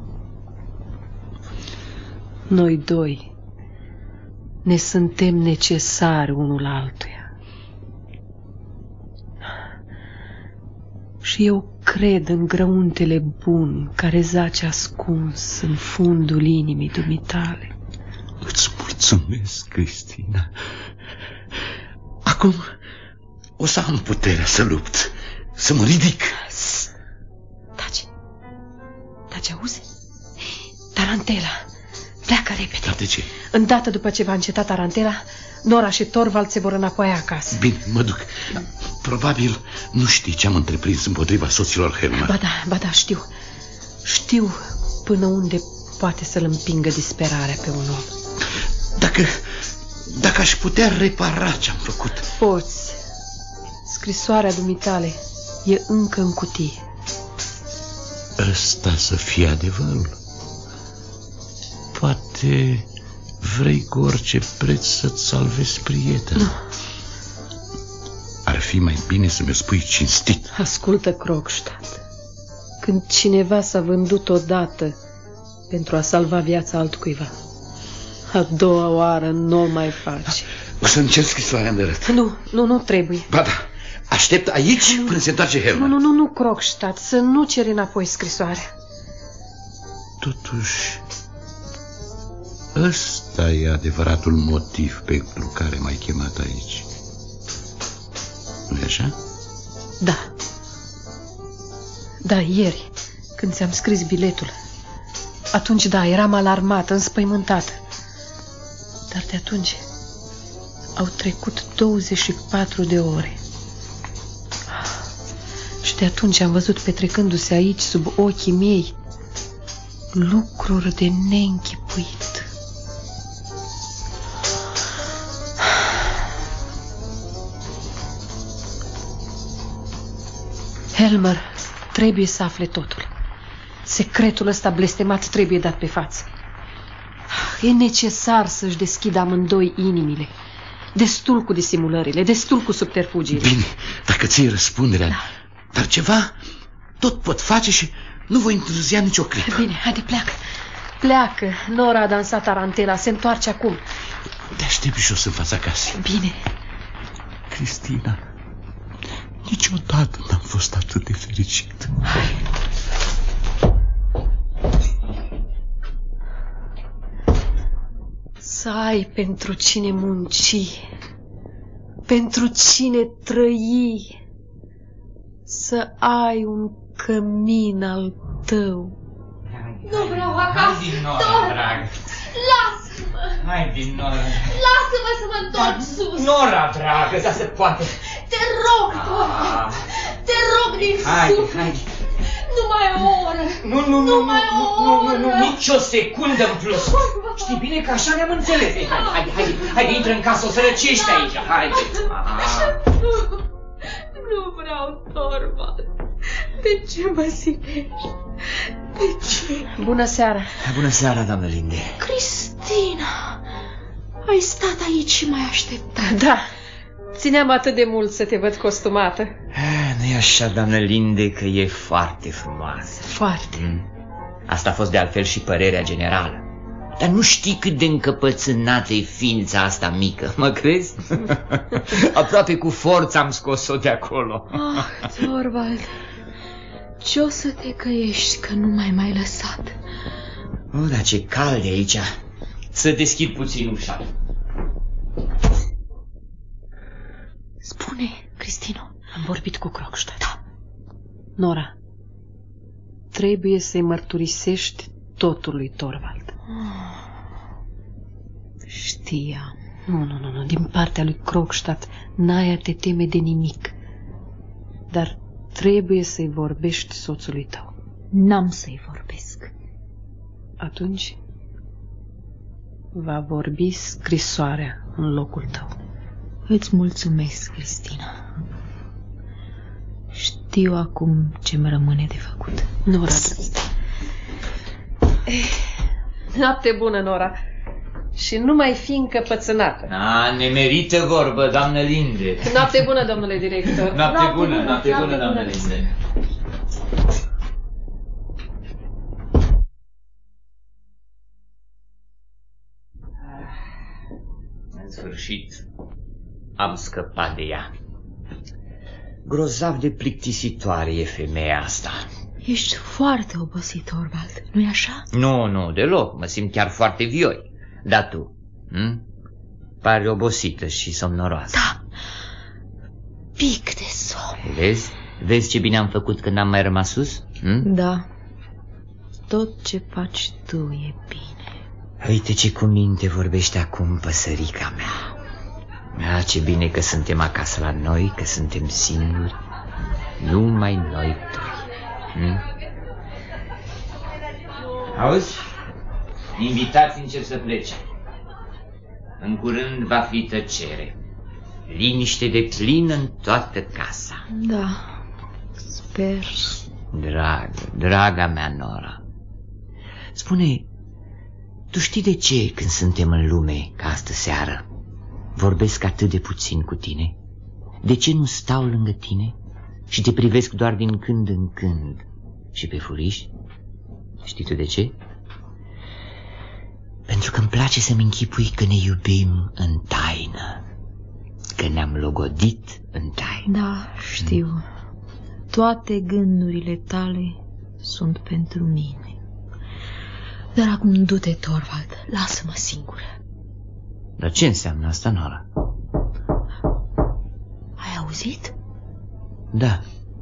Noi doi ne suntem necesari unul altuia. Și eu cred în grăuntele bun care zace ascuns în fundul inimii dumitale. Îți mulțumesc, Cristina. Acum o să am puterea să lupt, să mă ridic. Taci, auzi? Tarantela, pleacă repede. Dar de ce? Îndată după ce va înceta tarantela, Nora și Torvald se vor înapoi acasă. Bine, mă duc. Probabil nu știi ce am întreprins împotriva soților Helmer. Ba da, știu. Știu până unde poate să-l împingă disperarea pe un om. Dacă aș putea repara ce-am făcut. Poți. Scrisoarea dumitale e încă în cutie. Ăsta să fie adevărul. Poate vrei cu orice preț să-ți salvezi prietenul. Nu. Ar fi mai bine să mi-o spui cinstit. Ascultă, Krogstad. Când cineva s-a vândut odată pentru a salva viața altcuiva, a doua oară nu o mai face. O să încerc scrisoarea îndărât. Nu trebuie. Ba da, aștept aici până se întoarce Helmer. Nu, Krogstad, să nu ceri înapoi scrisoarea. Totuși, ăsta e adevăratul motiv pentru care m-ai chemat aici. Nu-i așa? Da, ieri, când ți-am scris biletul. Atunci, da, eram alarmată, înspăimântată. Dar de atunci au trecut 24 de ore. Și de atunci am văzut petrecându-se aici, sub ochii mei, lucruri de neînchipuit. Helmer trebuie să afle totul. Secretul ăsta blestemat trebuie dat pe față. E necesar să-și deschidă amândoi inimile. Destul cu disimulările, destul cu subterfugiile. Bine, dacă ți-ai răspunderea. Da. Dar ceva tot pot face și nu voi întârzia nicio clipă. Bine, haide, pleacă. Nora a dansat tarantela, se întoarce acum. Te aștept jos în fața casei. Bine. Cristina, niciodată n-am fost atât de fericit. Hai. Să ai pentru cine munci, pentru cine trăi, să ai un cămin al tău. Nu vreau acasă. Hai din Nora, dragă. Lasă-mă. Hai din Nora. Lasă-mă să mă întorc sus. Nora, dragă, dar se poate. Te rog, Doamne. Te rog din suflet. Haide. Numai o oră. Nu, nici o secundă în plus. Știi bine că așa ne-am înțeles. Haide, intră în casă, o să răcești aici. Haide. Nu vreau, Torvald. De ce mă silești? De ce? Bună seara. Bună seara, doamnă Linde. Cristina, Ai stat aici și m-ai așteptat. Da, țineam atât de mult să te văd costumată. Nu-i așa, doamnă Linde, că e foarte frumoasă. Foarte. Asta a fost de altfel și părerea generală. Dar nu știi cât de încăpățânată e ființa asta mică, mă crezi? Aproape cu forță am scos-o de acolo. Ah, Torvald, ce-o să te căiești că nu m-ai lăsat? Dar ce cald e aici. Să deschid puțin ușa. Spune, Cristino. Am vorbit cu Krogstad. Da. Nora, trebuie să-i mărturisești totul lui Torvald. Știam. Nu, din partea lui Krogstad n-ai a te teme de nimic. Dar trebuie să-i vorbești soțului tău. N-am să-i vorbesc. Atunci va vorbi scrisoarea în locul tău. Îți mulțumesc, Cristina. Știu acum ce-mi rămâne de făcut. Nora, noapte bună, Nora. Și nu mai fi încăpățânată. Nemerită vorbă, doamnă Linde. Noapte bună, domnule director. Noapte bună, doamnă Linde. În sfârșit, am scăpat de ea. Grozav de plictisitoare e femeia asta. Ești foarte obosit, Torvald, nu-i așa? Nu, deloc. Mă simt chiar foarte vioi. Dar tu? Pare obosită și somnoroasă. Da. Pic de somn. Vezi ce bine am făcut când am mai rămas sus? Da. Tot ce faci tu e bine. Uite ce cu minte vorbește acum păsărica mea. Ce bine că suntem acasă la noi, că suntem singuri. Numai noi doi. Auzi? Invitații încep să plece. În curând va fi tăcere. Liniște de plină în toată casa. Da, sper. Draga mea Nora, spune, tu știi de ce când suntem în lume ca astă seară vorbesc atât de puțin cu tine? De ce nu stau lângă tine și te privesc doar din când în când și pe furiș? Știi tu de ce? Pentru că îmi place să-mi închipui că ne iubim în taină, că ne-am logodit în taină. Da, știu. Toate gândurile tale sunt pentru mine. Dar acum du-te, Torvald, lasă-mă singură. Dar ce înseamnă asta, Nora? Ai auzit? Da.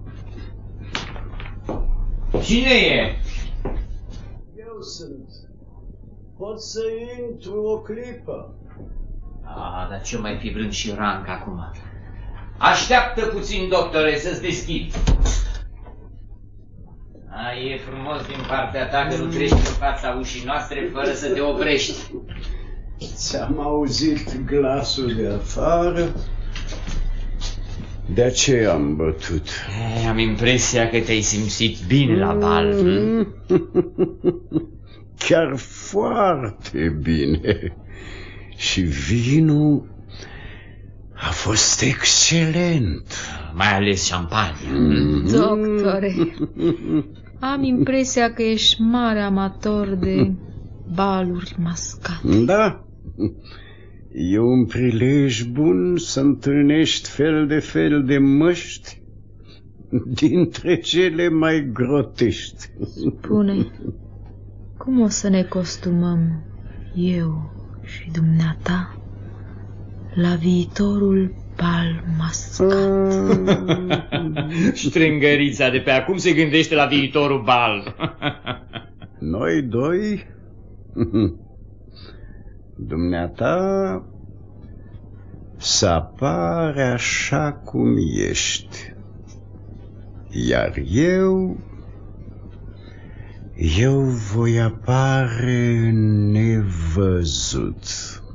Cine e? Eu sunt. Pot să intru o clipă. Dar ce mai fi vrând și Ranca acum? Așteaptă puțin, doctore, să-ți deschid. E frumos din partea ta că nu treci în fața ușii noastre fără să te oprești. Ți-am auzit glasul de afară, de aceea am bătut. Am impresia că te-ai simțit bine la bal. Chiar foarte bine. Și vinul a fost excelent. Mai ales șampania. Doctore, am impresia că ești mare amator de baluri mascate. Da, e un prilej bun să întâlnești fel de măști dintre cele mai grotești. Spune, cum o să ne costumăm eu și dumneata la viitorul bal mascat? Strângărița de pe acum se gândește la viitorul bal. Noi doi? Dumneata să apare așa cum ești, iar eu voi apare nevăzut.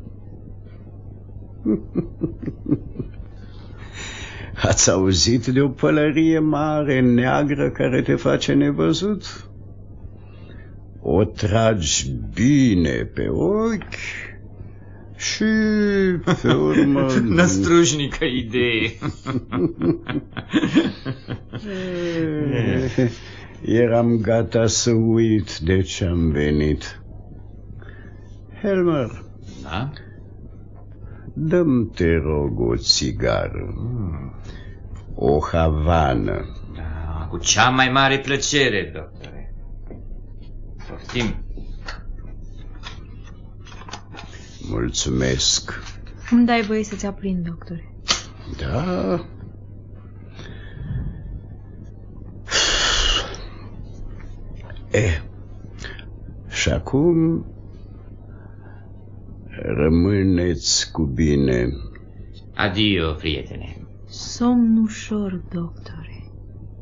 Ați auzit de o pălărie mare, neagră, care te face nevăzut? O tragi bine pe ochi Și pe urmă... Năstrușnică idee. Eram gata să uit de ce am venit. Helmer, Da? dă-mi, te rog, o țigară. O havană. Da, cu cea mai mare plăcere, doctore. Poftim. Mulțumesc. Îmi dai voie să-ți aprind, doctore? Da. Și acum rămâneți cu bine. Adio, prietene. Somn ușor, doctore.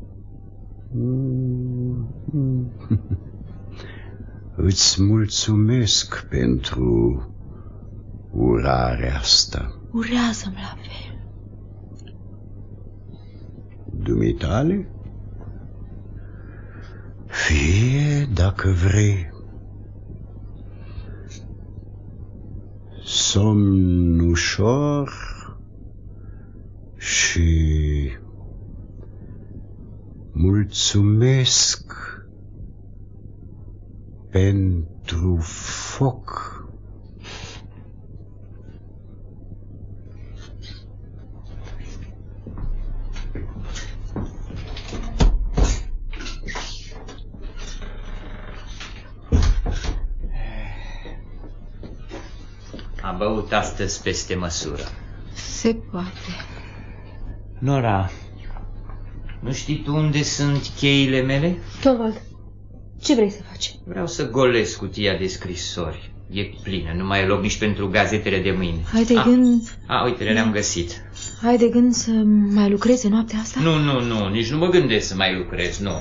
Îți mulțumesc pentru urarea asta. Urează-mi la fel. Dumitale? Fie dacă vrei. Somn ușor și mulțumesc pentru foc. Am băut astăzi peste măsură. Se poate. Nora, nu știi tu unde sunt cheile mele? Torvald, ce vrei să faci? Vreau să golesc cutia de scrisori. E plină, nu mai e loc nici pentru gazetele de mâine. Ai de gând... Uite, le-am găsit. Ai de gând să mai lucrezi noaptea asta? Nu, nici nu mă gândesc să mai lucrez, nu.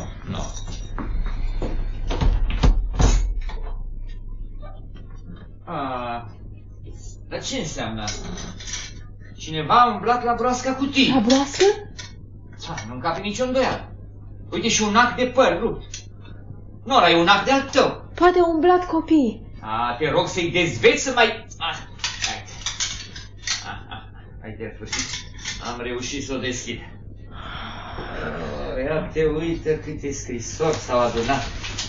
Dar ce înseamnă asta? Cineva a umblat la broasca cutii. La broască? Nu încape nicio îndoială. Uite, și un ac de păr rupt. Nora, e un ac de-al tău. Poate au umblat copii. Te rog să-i dezveți să mai... Hai de fârșit. Am reușit să o deschid. Ia te uită câte scrisori s-au adunat.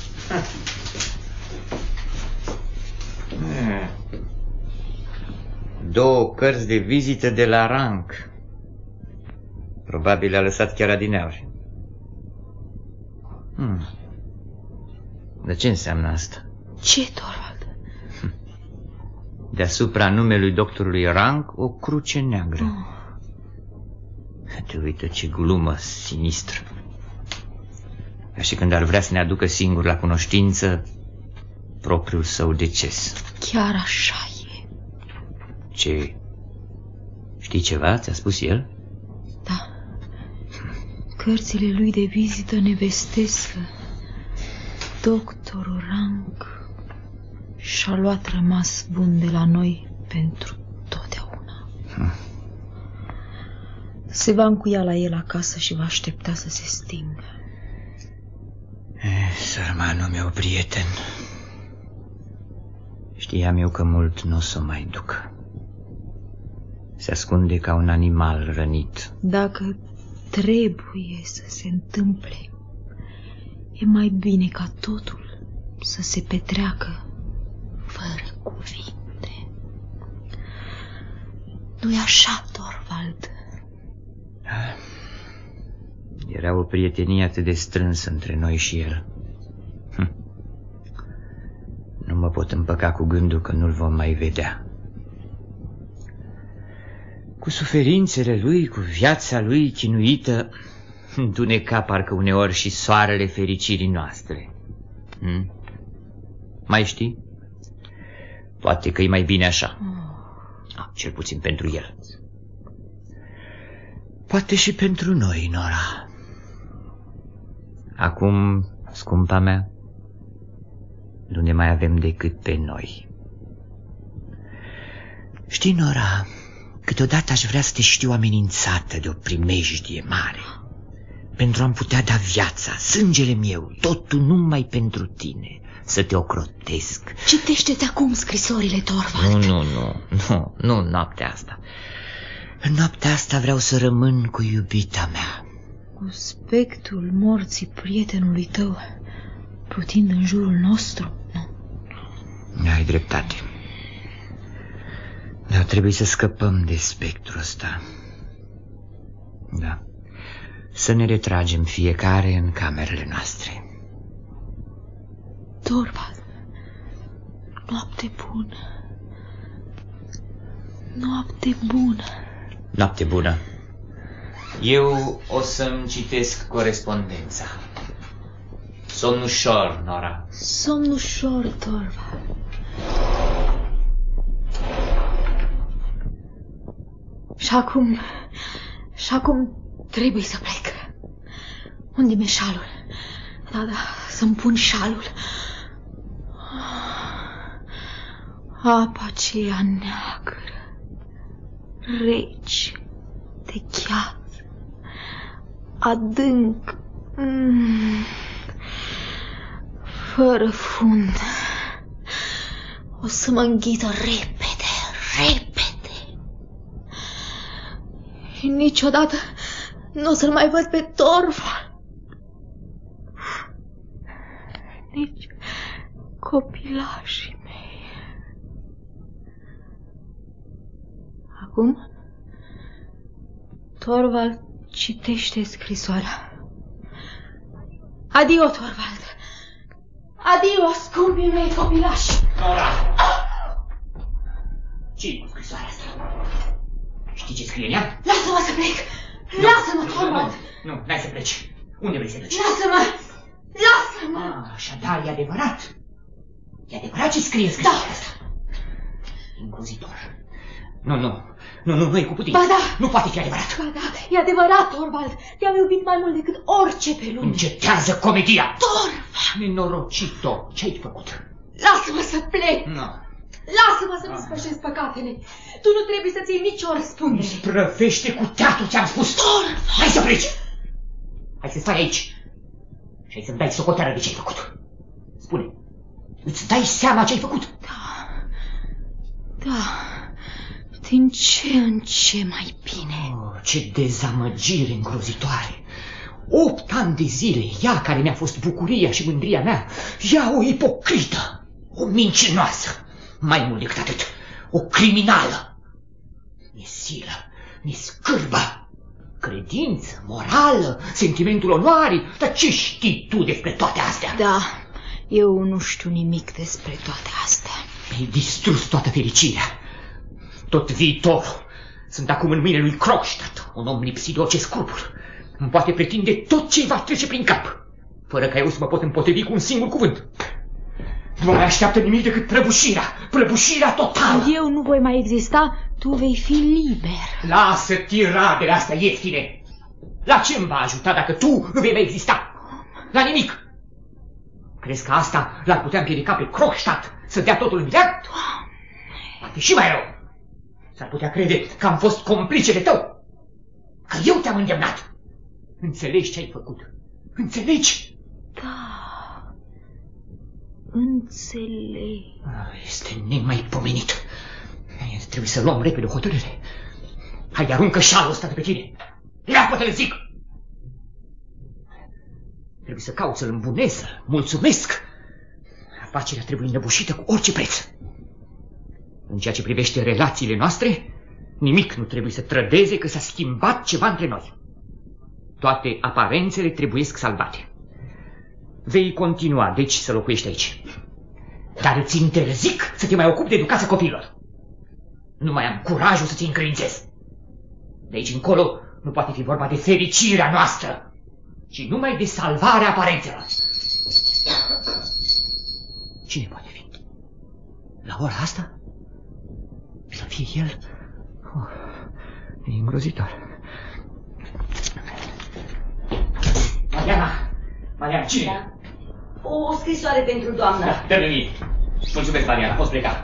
Două cărți de vizită de la Rank. Probabil a lăsat chiar adineauri. Dar ce înseamnă asta? Ce, Torvald? Deasupra numelui doctorului Rank, o cruce neagră. Te uită ce glumă sinistră. Ca și când ar vrea să ne aducă singur la cunoștință propriul său deces. Chiar așa e. Ce? Știi ceva? Ți-a spus el? Da. Cărțile lui de vizită ne vestesc că doctorul Rank și-a luat rămas bun de la noi pentru totdeauna. Se va încuia la el acasă și va aștepta să se stingă. Sărmanul meu prieten. Știam eu că mult nu o să o mai duc. Se ascunde ca un animal rănit. Dacă trebuie să se întâmple, e mai bine ca totul să se petreacă fără cuvinte. Nu-i așa, Torvald? Era o prietenie atât de strânsă între noi și el. Nu mă pot împăca cu gândul că nu-l vom mai vedea. Cu suferințele lui, cu viața lui chinuită, întuneca parcă uneori și soarele fericirii noastre. Mai știi? Poate că e mai bine așa. Cel puțin pentru el. Poate și pentru noi, Nora. Acum, scumpa mea, nu ne mai avem decât pe noi. Știi, Nora, câteodată aș vrea să te știu amenințată de o primejdie mare, pentru a-mi putea da viața, sângele meu, totul numai pentru tine, să te ocrotesc. Citește-ți acum scrisorile, Torvald. Nu noaptea asta. În noaptea asta vreau să rămân cu iubita mea. Cu spectrul morții prietenului tău plutind în jurul nostru, nu? Ai dreptate. Dar trebuie să scăpăm de spectrul ăsta. Da. Să ne retragem fiecare în camerele noastre. Torvald, noapte bună. Noapte bună. Noapte bună. Eu o să-mi citesc corespondența. Somn ușor, Nora. Somn ușor, Torvald. Și acum trebuie să plec. Unde-mi e șalul? Da, să-mi pun șalul. Apa aceea neagră, rece, de gheață, adânc, fără fund. O să mă înghită repede. Niciodată nu o să-l mai văd pe Torvald. Nici copilașii mei. Acum, Torvald citește scrisoarea. Adio, Torvald. Adio, scumpii mei copilași. Nora! Ce-i cu scrisoarea asta? Știi ce scrie în ea? Lasă-mă să plec! Lasă-mă, Torvald! Nu, n-ai să pleci. Unde vrei să duci? Lasă-mă! Lasă-mă! Așadar, e adevărat. E adevărat ce scrie în scrisoarea asta? Îngrozitor. Nu e cu putință. Ba da! Nu poate fi adevărat. Ba da, e adevărat, Torvald. Te-am iubit mai mult decât orice pe lume. Încetează comedia! Torvald! Nenorocito, ce-ai făcut? Lasă-mă să plec! Nu. Lasă-mă să-mi spășesc păcatele. Tu nu trebuie să-ți iei nicio răspundere. Sprăvește cu teatru, ți-am spus. Torvald! Hai să pleci! Hai să stai aici și hai să-mi dai socoteală de ce-ai făcut. Spune, îți dai seama ce-ai făcut? Da, din ce în ce mai bine. Ce dezamăgire îngrozitoare. 8 ani de zile, ea care mi-a fost bucuria și mândria mea, ea o ipocrită, o mincinoasă, mai mult decât atât, o criminală. Nesilă, nescârbă, credință, morală, sentimentul onoarii. Dar ce știi tu despre toate astea? Da, eu nu știu nimic despre toate astea. Mi-ai distrus toată fericirea, tot viitorul. Sunt acum în mâinile lui Krogstad, un om lipsit de orice scrupul. Îmi poate pretinde tot ce va trece prin cap, fără ca eu să mă pot împotrivi cu un singur cuvânt. Nu mai așteaptă nimic decât prăbușirea totală. Eu nu voi mai exista, tu vei fi liber. Lasă tiradele astea ieftine. La ce îmi va ajuta dacă tu nu vei mai exista? La nimic. Crezi că asta l-ar putea împiedica pe Krogstad să dea totul în viață? Ar fi și mai rău. S-ar putea crede că am fost complicele tău, că eu te-am îndemnat. Înțelegi ce ai făcut? Înțelegi? Da, înțeleg. Este nemaipomenit. Trebuie să luăm repede o hotărâre. Hai, aruncă șalul ăsta de pe tine. Leapă-te-l, zic! Trebuie să caut să-l îmbunesc, să-l mulțumesc. Afacerea trebuie înăbușită cu orice preț. În ceea ce privește relațiile noastre, nimic nu trebuie să trădeze că s-a schimbat ceva între noi. Toate aparențele trebuiesc salvate. Vei continua, deci, să locuiești aici. Dar îți interzic să te mai ocupi de educația copiilor. Nu mai am curajul să ți încredințez. De aici încolo nu poate fi vorba de fericirea noastră, ci numai de salvarea aparențelor. Cine poate fi? La ora asta? Să fie el? E îngrozitor. Mariana, cine? Da. O scrisoare pentru doamnă. Da, dă-mi mie. Mulțumesc, Mariana, poți pleca.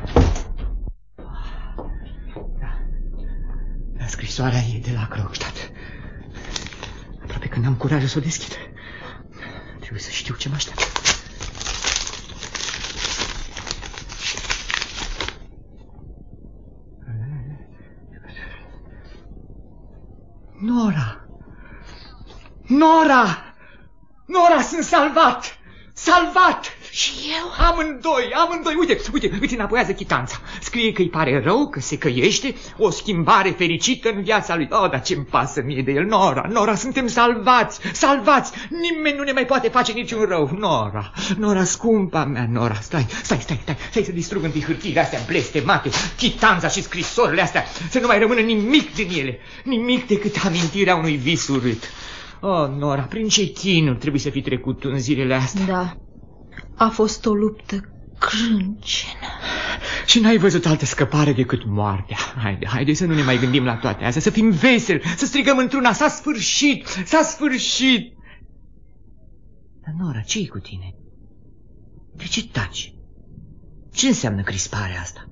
Da, scrisoarea e de la Krogstad. Aproape că n-am curajul să o deschid. Trebuie să știu ce mă așteaptă. Nora! Nora! Nora, sunt salvat! Salvat! Și eu? Amândoi. Uite, înapoiază chitanța. Scrie că îi pare rău, că se căiește, o schimbare fericită în viața lui. Dar ce-mi pasă mie de el, Nora, suntem salvați! Nimeni nu ne mai poate face niciun rău. Nora, scumpa mea, Nora, stai să distrug întâi hârtiile astea blestemate, chitanța și scrisorile astea, să nu mai rămână nimic din ele, nimic decât amintirea unui vis urât. Nora, prin ce chinuri trebuie să fi trecut tu în zilele astea? Da, a fost o luptă crâncenă. Și n-ai văzut altă scăpare decât moartea. Haide să nu ne mai gândim la toate astea, să fim veseli, să strigăm într-una, s-a sfârșit. Dar, Nora, ce-i cu tine? De ce taci? Ce înseamnă crisparea asta?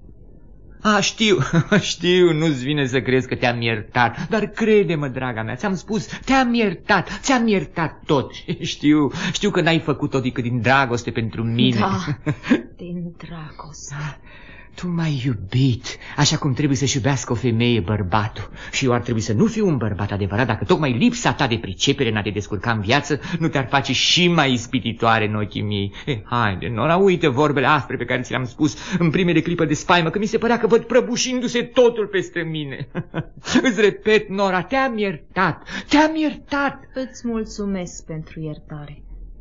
Știu, nu-ți vine să crezi că te-am iertat, dar crede-mă, draga mea, ți-am spus, ți-am iertat tot. Știu că n-ai făcut-o decât din dragoste pentru mine. Da, din dragoste. Tu m-ai iubit, așa cum trebuie să-și iubească o femeie bărbatul. Și eu ar trebui să nu fiu un bărbat adevărat dacă tocmai lipsa ta de pricepere n-a te descurca în viață nu te-ar face și mai ispititoare în ochii mei. Haide, Nora, uite vorbele aspre pe care ți le-am spus în primele clipă de spaimă, că mi se părea că văd prăbușindu-se totul peste mine. Îți repet, Nora, te-am iertat. Îți mulțumesc pentru iertare.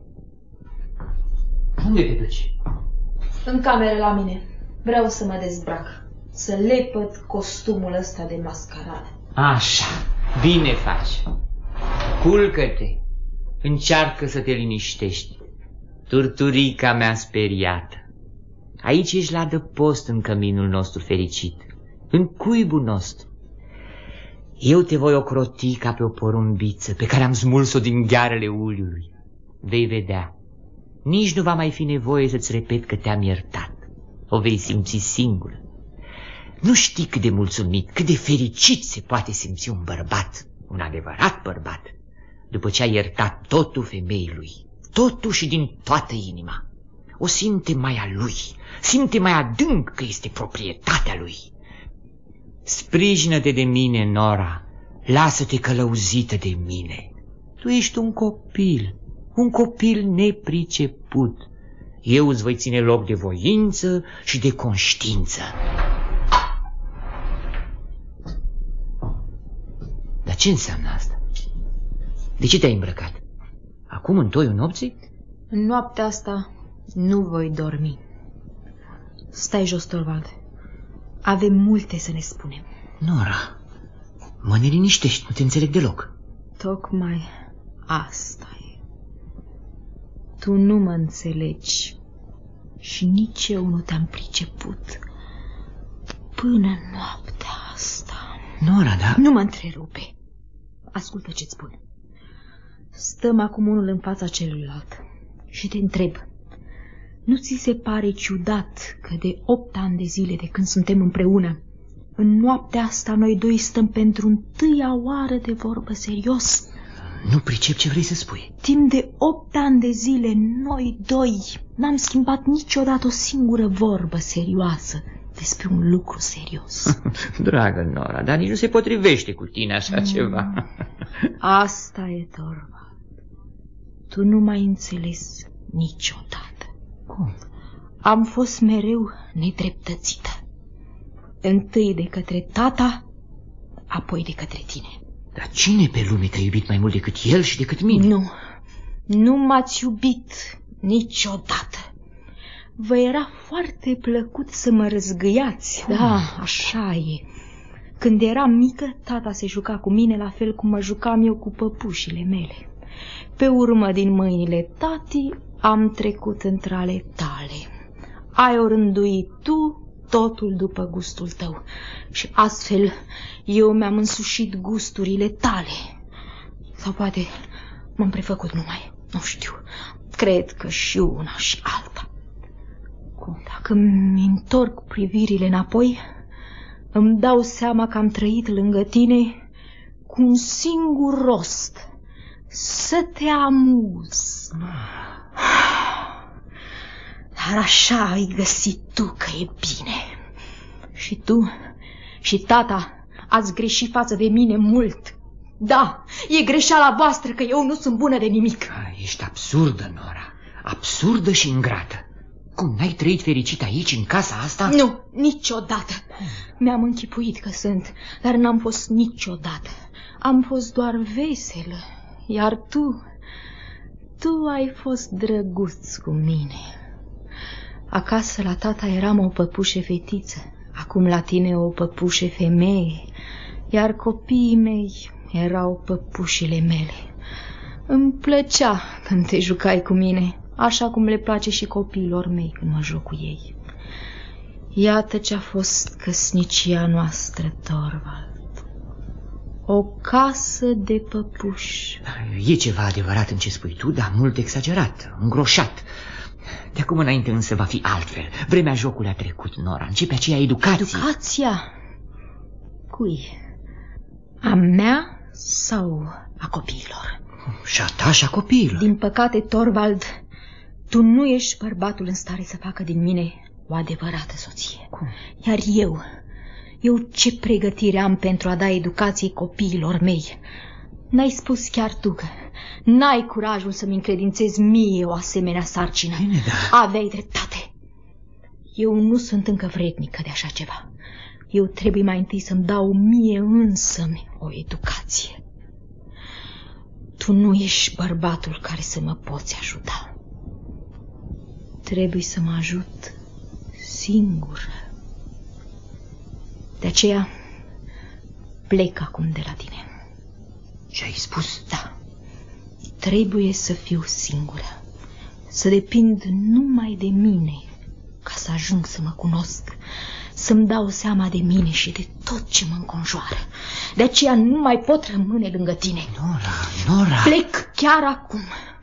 Unde te duci? În cameră la mine. Vreau să mă dezbrac, să lepăd costumul ăsta de mascaradă. Așa, bine faci. Culcă-te, încearcă să te liniștești. Turturica mea speriată. Aici ești la adăpost în căminul nostru fericit, în cuibul nostru. Eu te voi ocroti ca pe o porumbiță pe care am smuls-o din ghearele uliului. Vei vedea, nici nu va mai fi nevoie să-ți repet că te-am iertat. O vei simți singură. Nu știi cât de mulțumit, cât de fericit se poate simți un bărbat, un adevărat bărbat, după ce a iertat totul femeii lui, totul și din toată inima. O simte mai a lui, simte mai adânc că este proprietatea lui. Sprijină-te de mine, Nora, lasă-te călăuzită de mine. Tu ești un copil nepriceput. Eu îți voi ține loc de voință și de conștiință. Dar ce înseamnă asta? De ce te-ai îmbrăcat? Acum, în toiul nopții? În noaptea asta nu voi dormi. Stai jos, Torvald. Avem multe să ne spunem. Nora, mă neliniștești, nu te înțeleg deloc. Tocmai asta e. Tu nu mă înțelegi și nici eu nu te-am priceput până noaptea asta. Nora, da? Nu mă întrerupe. Ascultă ce-ți spun. Stăm acum unul în fața celuilalt și te întreb, nu ți se pare ciudat că de 8 ani de zile de când suntem împreună, în noaptea asta noi doi stăm pentru întâia oară de vorbă serios? Nu pricep ce vrei să spui. Timp de 8 ani de zile, noi doi n-am schimbat niciodată o singură vorbă serioasă despre un lucru serios. Dragă Nora, dar nici nu se potrivește cu tine așa ceva. Asta e, Torvald. Tu nu m-ai înțeles niciodată. Cum? Am fost mereu nedreptățită. Întâi de către tata, apoi de către tine. Dar cine pe lume te-a iubit mai mult decât el și decât mine? Nu m-ați iubit niciodată. Vă era foarte plăcut să mă răzgâiați. Da, așa e. Când eram mică, tata se juca cu mine la fel cum mă jucam eu cu păpușile mele. Pe urmă, din mâinile tati, am trecut între ale tale. Ai orânduit tu totul după gustul tău și astfel eu mi-am însușit gusturile tale. Sau poate m-am prefăcut numai, nu știu. Cred că și una și alta. Dacă îmi întorc privirile înapoi, îmi dau seama că am trăit lângă tine cu un singur rost: să te amuz. Dar așa ai găsit tu că e bine. Și tu și tata ați greșit față de mine mult. Da, e greșeala voastră că eu nu sunt bună de nimic. Ești absurdă, Nora. Absurdă și ingrată. Cum, n-ai trăit fericit aici, în casa asta? Nu, niciodată. Mi-am închipuit că sunt, dar n-am fost niciodată. Am fost doar veselă, iar tu ai fost drăguț cu mine. Acasă la tata eram o păpușe fetiță, acum la tine o păpușe femeie, iar copiii mei erau păpușile mele. Îmi plăcea când te jucai cu mine, așa cum le place și copiilor mei când mă joc cu ei. Iată ce a fost căsnicia noastră, Torvald. O casă de păpuși. E ceva adevărat în ce spui tu, dar mult exagerat, îngroșat. De acum înainte însă va fi altfel. Vremea jocului a trecut, Nora. Începe aceea educație. Educația? Cui? A mea sau a copiilor? Și a ta și a copiilor. Din păcate, Torvald, tu nu ești bărbatul în stare să facă din mine o adevărată soție. Cum? Iar eu ce pregătire am pentru a da educație copiilor mei? N-ai spus chiar tu că n-ai curajul să-mi încredințezi mie o asemenea sarcină. Bine, da. Aveai dreptate. Eu nu sunt încă vrednică de așa ceva. Eu trebuie mai întâi să-mi dau mie însămi o educație. Tu nu ești bărbatul care să mă poți ajuta. Trebuie să mă ajut singur. De aceea plec acum de la tine. Ce ai spus? Da. Trebuie să fiu singură. Să depind numai de mine ca să ajung să mă cunosc, să-mi dau seama de mine și de tot ce mă înconjoară. De aceea nu mai pot rămâne lângă tine. Nora. Plec chiar acum.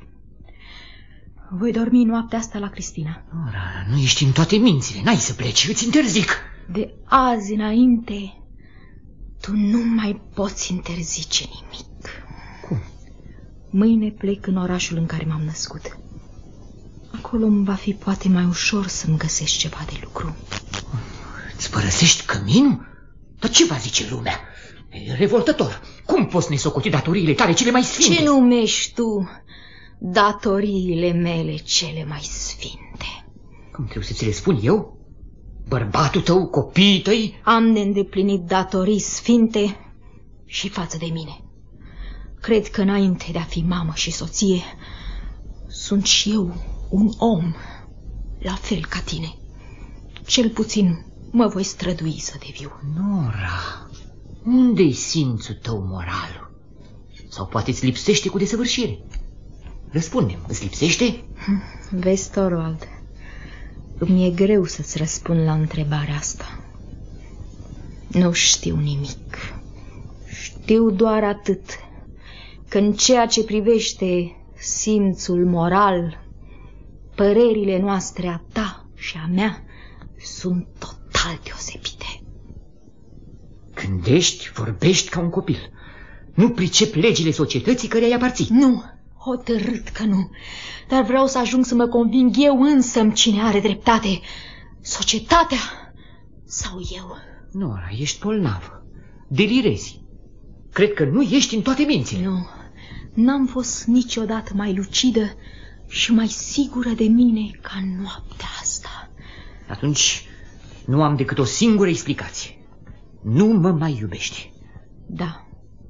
Voi dormi noaptea asta la Cristina. Nora, nu ești în toate mințile. N-ai să pleci, îți interzic. De azi înainte tu nu mai poți interzice nimic. Cum? Mâine plec în orașul în care m-am născut. Acolo îmi va fi poate mai ușor să-mi găsești ceva de lucru. Îți părăsești căminul? Dar ce va zice lumea? E revoltător. Cum poți nesocoti datoriile tale cele mai sfinte? Ce numești tu datoriile mele cele mai sfinte? Cum trebuie să ți le spun eu? Bărbatul tău, copiii tăi? Am de îndeplinit datorii sfinte și față de mine. Cred că înainte de a fi mamă și soție, sunt și eu un om, la fel ca tine. Cel puțin mă voi strădui să deviu. Nora, unde-i simțul tău moral? Sau poate îți lipsește cu desăvârșire? Răspunde-mi, îți lipsește? Vezi, Torvald, îmi e greu să-ți răspund la întrebarea asta. Nu știu nimic. Știu doar atât, că în ceea ce privește simțul moral, părerile noastre, a ta și a mea, sunt total deosebite. Gândești, vorbești ca un copil. Nu pricep legile societății căreia aparții. Nu, hotărât că nu. Dar vreau să ajung să mă conving eu însămi cine are dreptate. Societatea sau eu? Nora, ești bolnavă. Delirezi. Cred că nu ești în toate mințile. Nu, n-am fost niciodată mai lucidă și mai sigură de mine ca noaptea asta. Atunci nu am decât o singură explicație. Nu mă mai iubești. Da,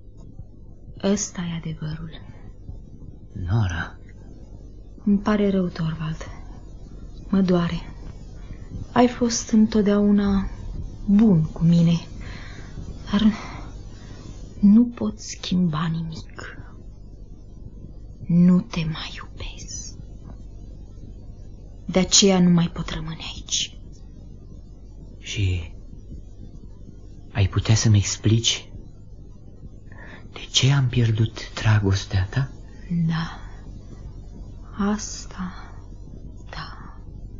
ăsta e adevărul. Nora. Îmi pare rău, Torvald. Mă doare. Ai fost întotdeauna bun cu mine, dar nu pot schimba nimic. Nu te mai iubesc. De aceea nu mai pot rămâne aici. Și ai putea să-mi explici de ce am pierdut dragostea ta? Da, asta, da.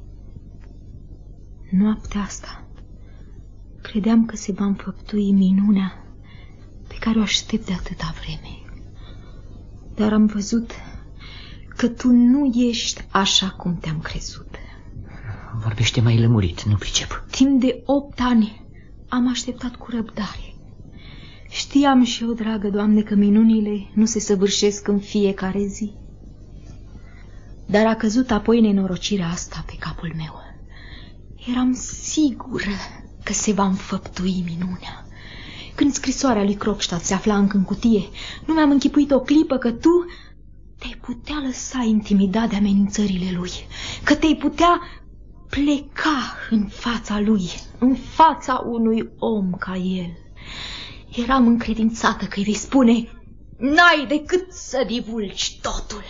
Noaptea asta credeam că se va înfăptui minunea pe care o aștept de atâta vreme. Dar am văzut că tu nu ești așa cum te-am crezut. Vorbește mai lămurit, nu pricep. Timp de 8 ani am așteptat cu răbdare. Știam și eu, dragă Doamne, că minunile nu se săvârșesc în fiecare zi. Dar a căzut apoi nenorocirea asta pe capul meu. Eram sigură că se va înfăptui minunea. Când scrisoarea lui Krogstad se afla încă în cutie, nu mi-am închipuit o clipă că tu te-ai putea lăsa intimidat de amenințările lui, că te-ai putea pleca în fața lui, în fața unui om ca el. Eram încredințată că îi vei spune: n-ai decât să divulgi totul.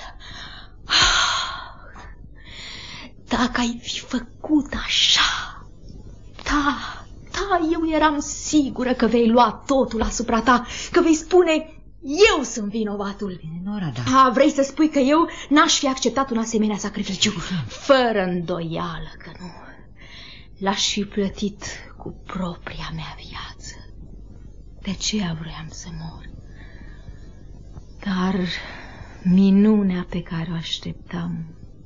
Dacă ai fi făcut așa, eu eram sigură că vei lua totul asupra ta, că vei spune: eu sunt vinovatul. Nora, da. Vrei să spui că eu n-aș fi acceptat un asemenea sacrificiu? Fără îndoială că nu. L-aș fi plătit cu propria mea viață. De aceea vroiam să mor. Dar minunea pe care o așteptam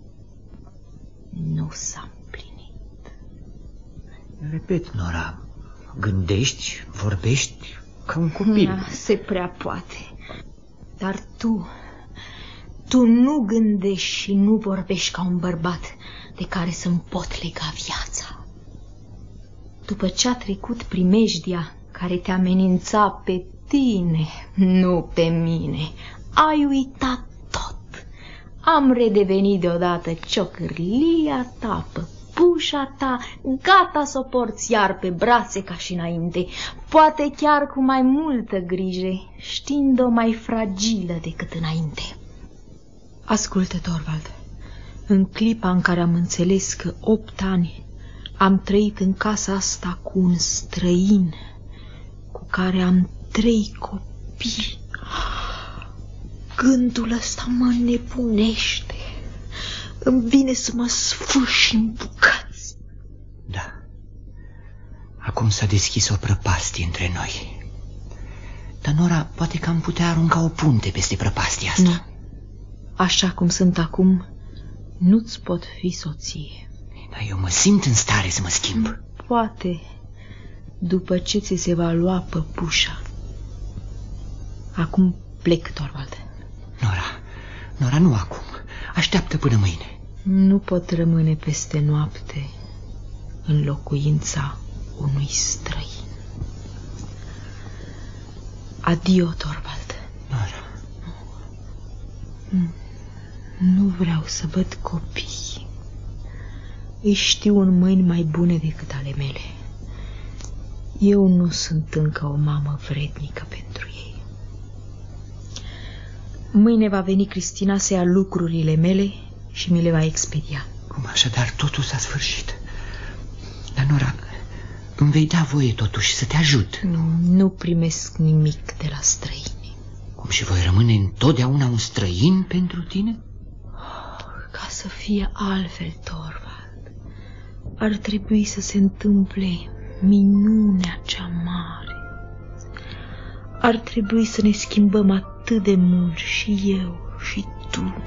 nu s-a împlinit. Repet, Nora, gândești, vorbești ca un copil. Se prea poate. Dar tu nu gândești și nu vorbești ca un bărbat de care să-mi pot lega viața. După ce a trecut primejdia care te amenința pe tine, nu pe mine, ai uitat tot. Am redevenit deodată ciocârlia ta, păpușa ta, gata să o porți iar pe brațe ca și înainte, poate chiar cu mai multă grijă, știind-o mai fragilă decât înainte. Ascultă, Torvald, în clipa în care am înțeles că 8 ani am trăit în casa asta cu un străin, cu care am 3 copii, gândul ăsta mă nebunește. Îmi vine să mă sfârși în bucăți. Da. Acum s-a deschis o prăpastie între noi. Dar, Nora, poate că am putea arunca o punte peste prăpastia asta. Nu. Așa cum sunt acum, nu-ți pot fi soție. Dar eu mă simt în stare să mă schimb. Poate, după ce ți se va lua păpușa. Acum plec, Torvald. Nora, nu acum. Așteaptă până mâine. Nu pot rămâne peste noapte în locuința unui străin. Adio, Torvald. Nora. Nu vreau să văd copii. Îi știu în mâini mai bune decât ale mele. Eu nu sunt încă o mamă vrednică pentru ei. Mâine va veni Cristina să ia lucrurile mele și mi le va expedia. Cum, așadar totul s-a sfârșit? Dar, Nora, îmi vei da voie totuși să te ajut? Nu primesc nimic de la străini. Cum, și voi rămâne întotdeauna un străin pentru tine? Ca să fie altfel, Torvald, ar trebui să se întâmple minunea cea mare. Ar trebui să ne schimbăm atât de mult, și eu și tu.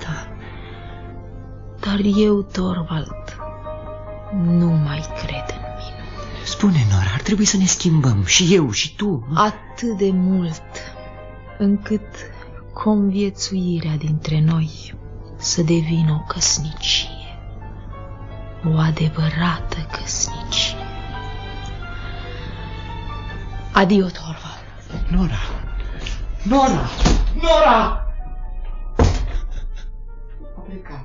Dar eu, Torvald, nu mai cred în minuni. Spune, Nora, ar trebui să ne schimbăm, și eu și tu. Atât de mult, încât conviețuirea dintre noi să devină o căsnicie, o adevărată căsnicie. Adio, Torvald. Nora! A plecat.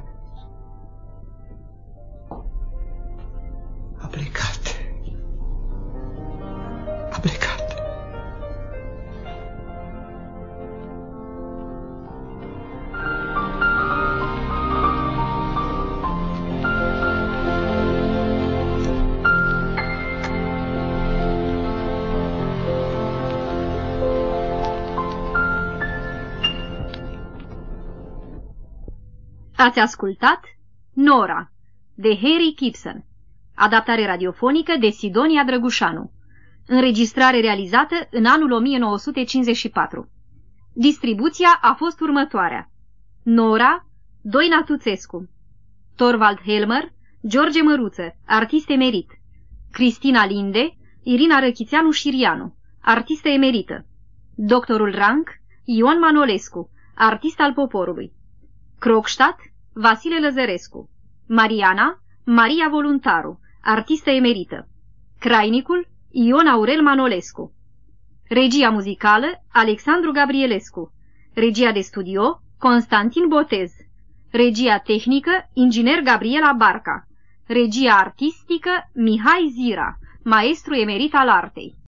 Ați ascultat Nora, de Henry Gibson, adaptare radiofonică de Sidonia Drăgușanu, înregistrare realizată în anul 1954. Distribuția a fost următoarea: Nora, Doina Tuțescu, Torvald Helmer, George Măruță, artist emerit, Cristina Linde, Irina Răchițeanu-Șirianu, artistă emerită, Doctorul Ranc, Ion Manolescu, artist al poporului. Krogstad, Vasile Lăzărescu. Mariana, Maria Voluntaru, artistă emerită. Crainicul, Ion Aurel Manolescu. Regia muzicală, Alexandru Gabrielescu. Regia de studio, Constantin Botez. Regia tehnică, inginer Gabriela Barca. Regia artistică, Mihai Zira, maestru emerit al artei.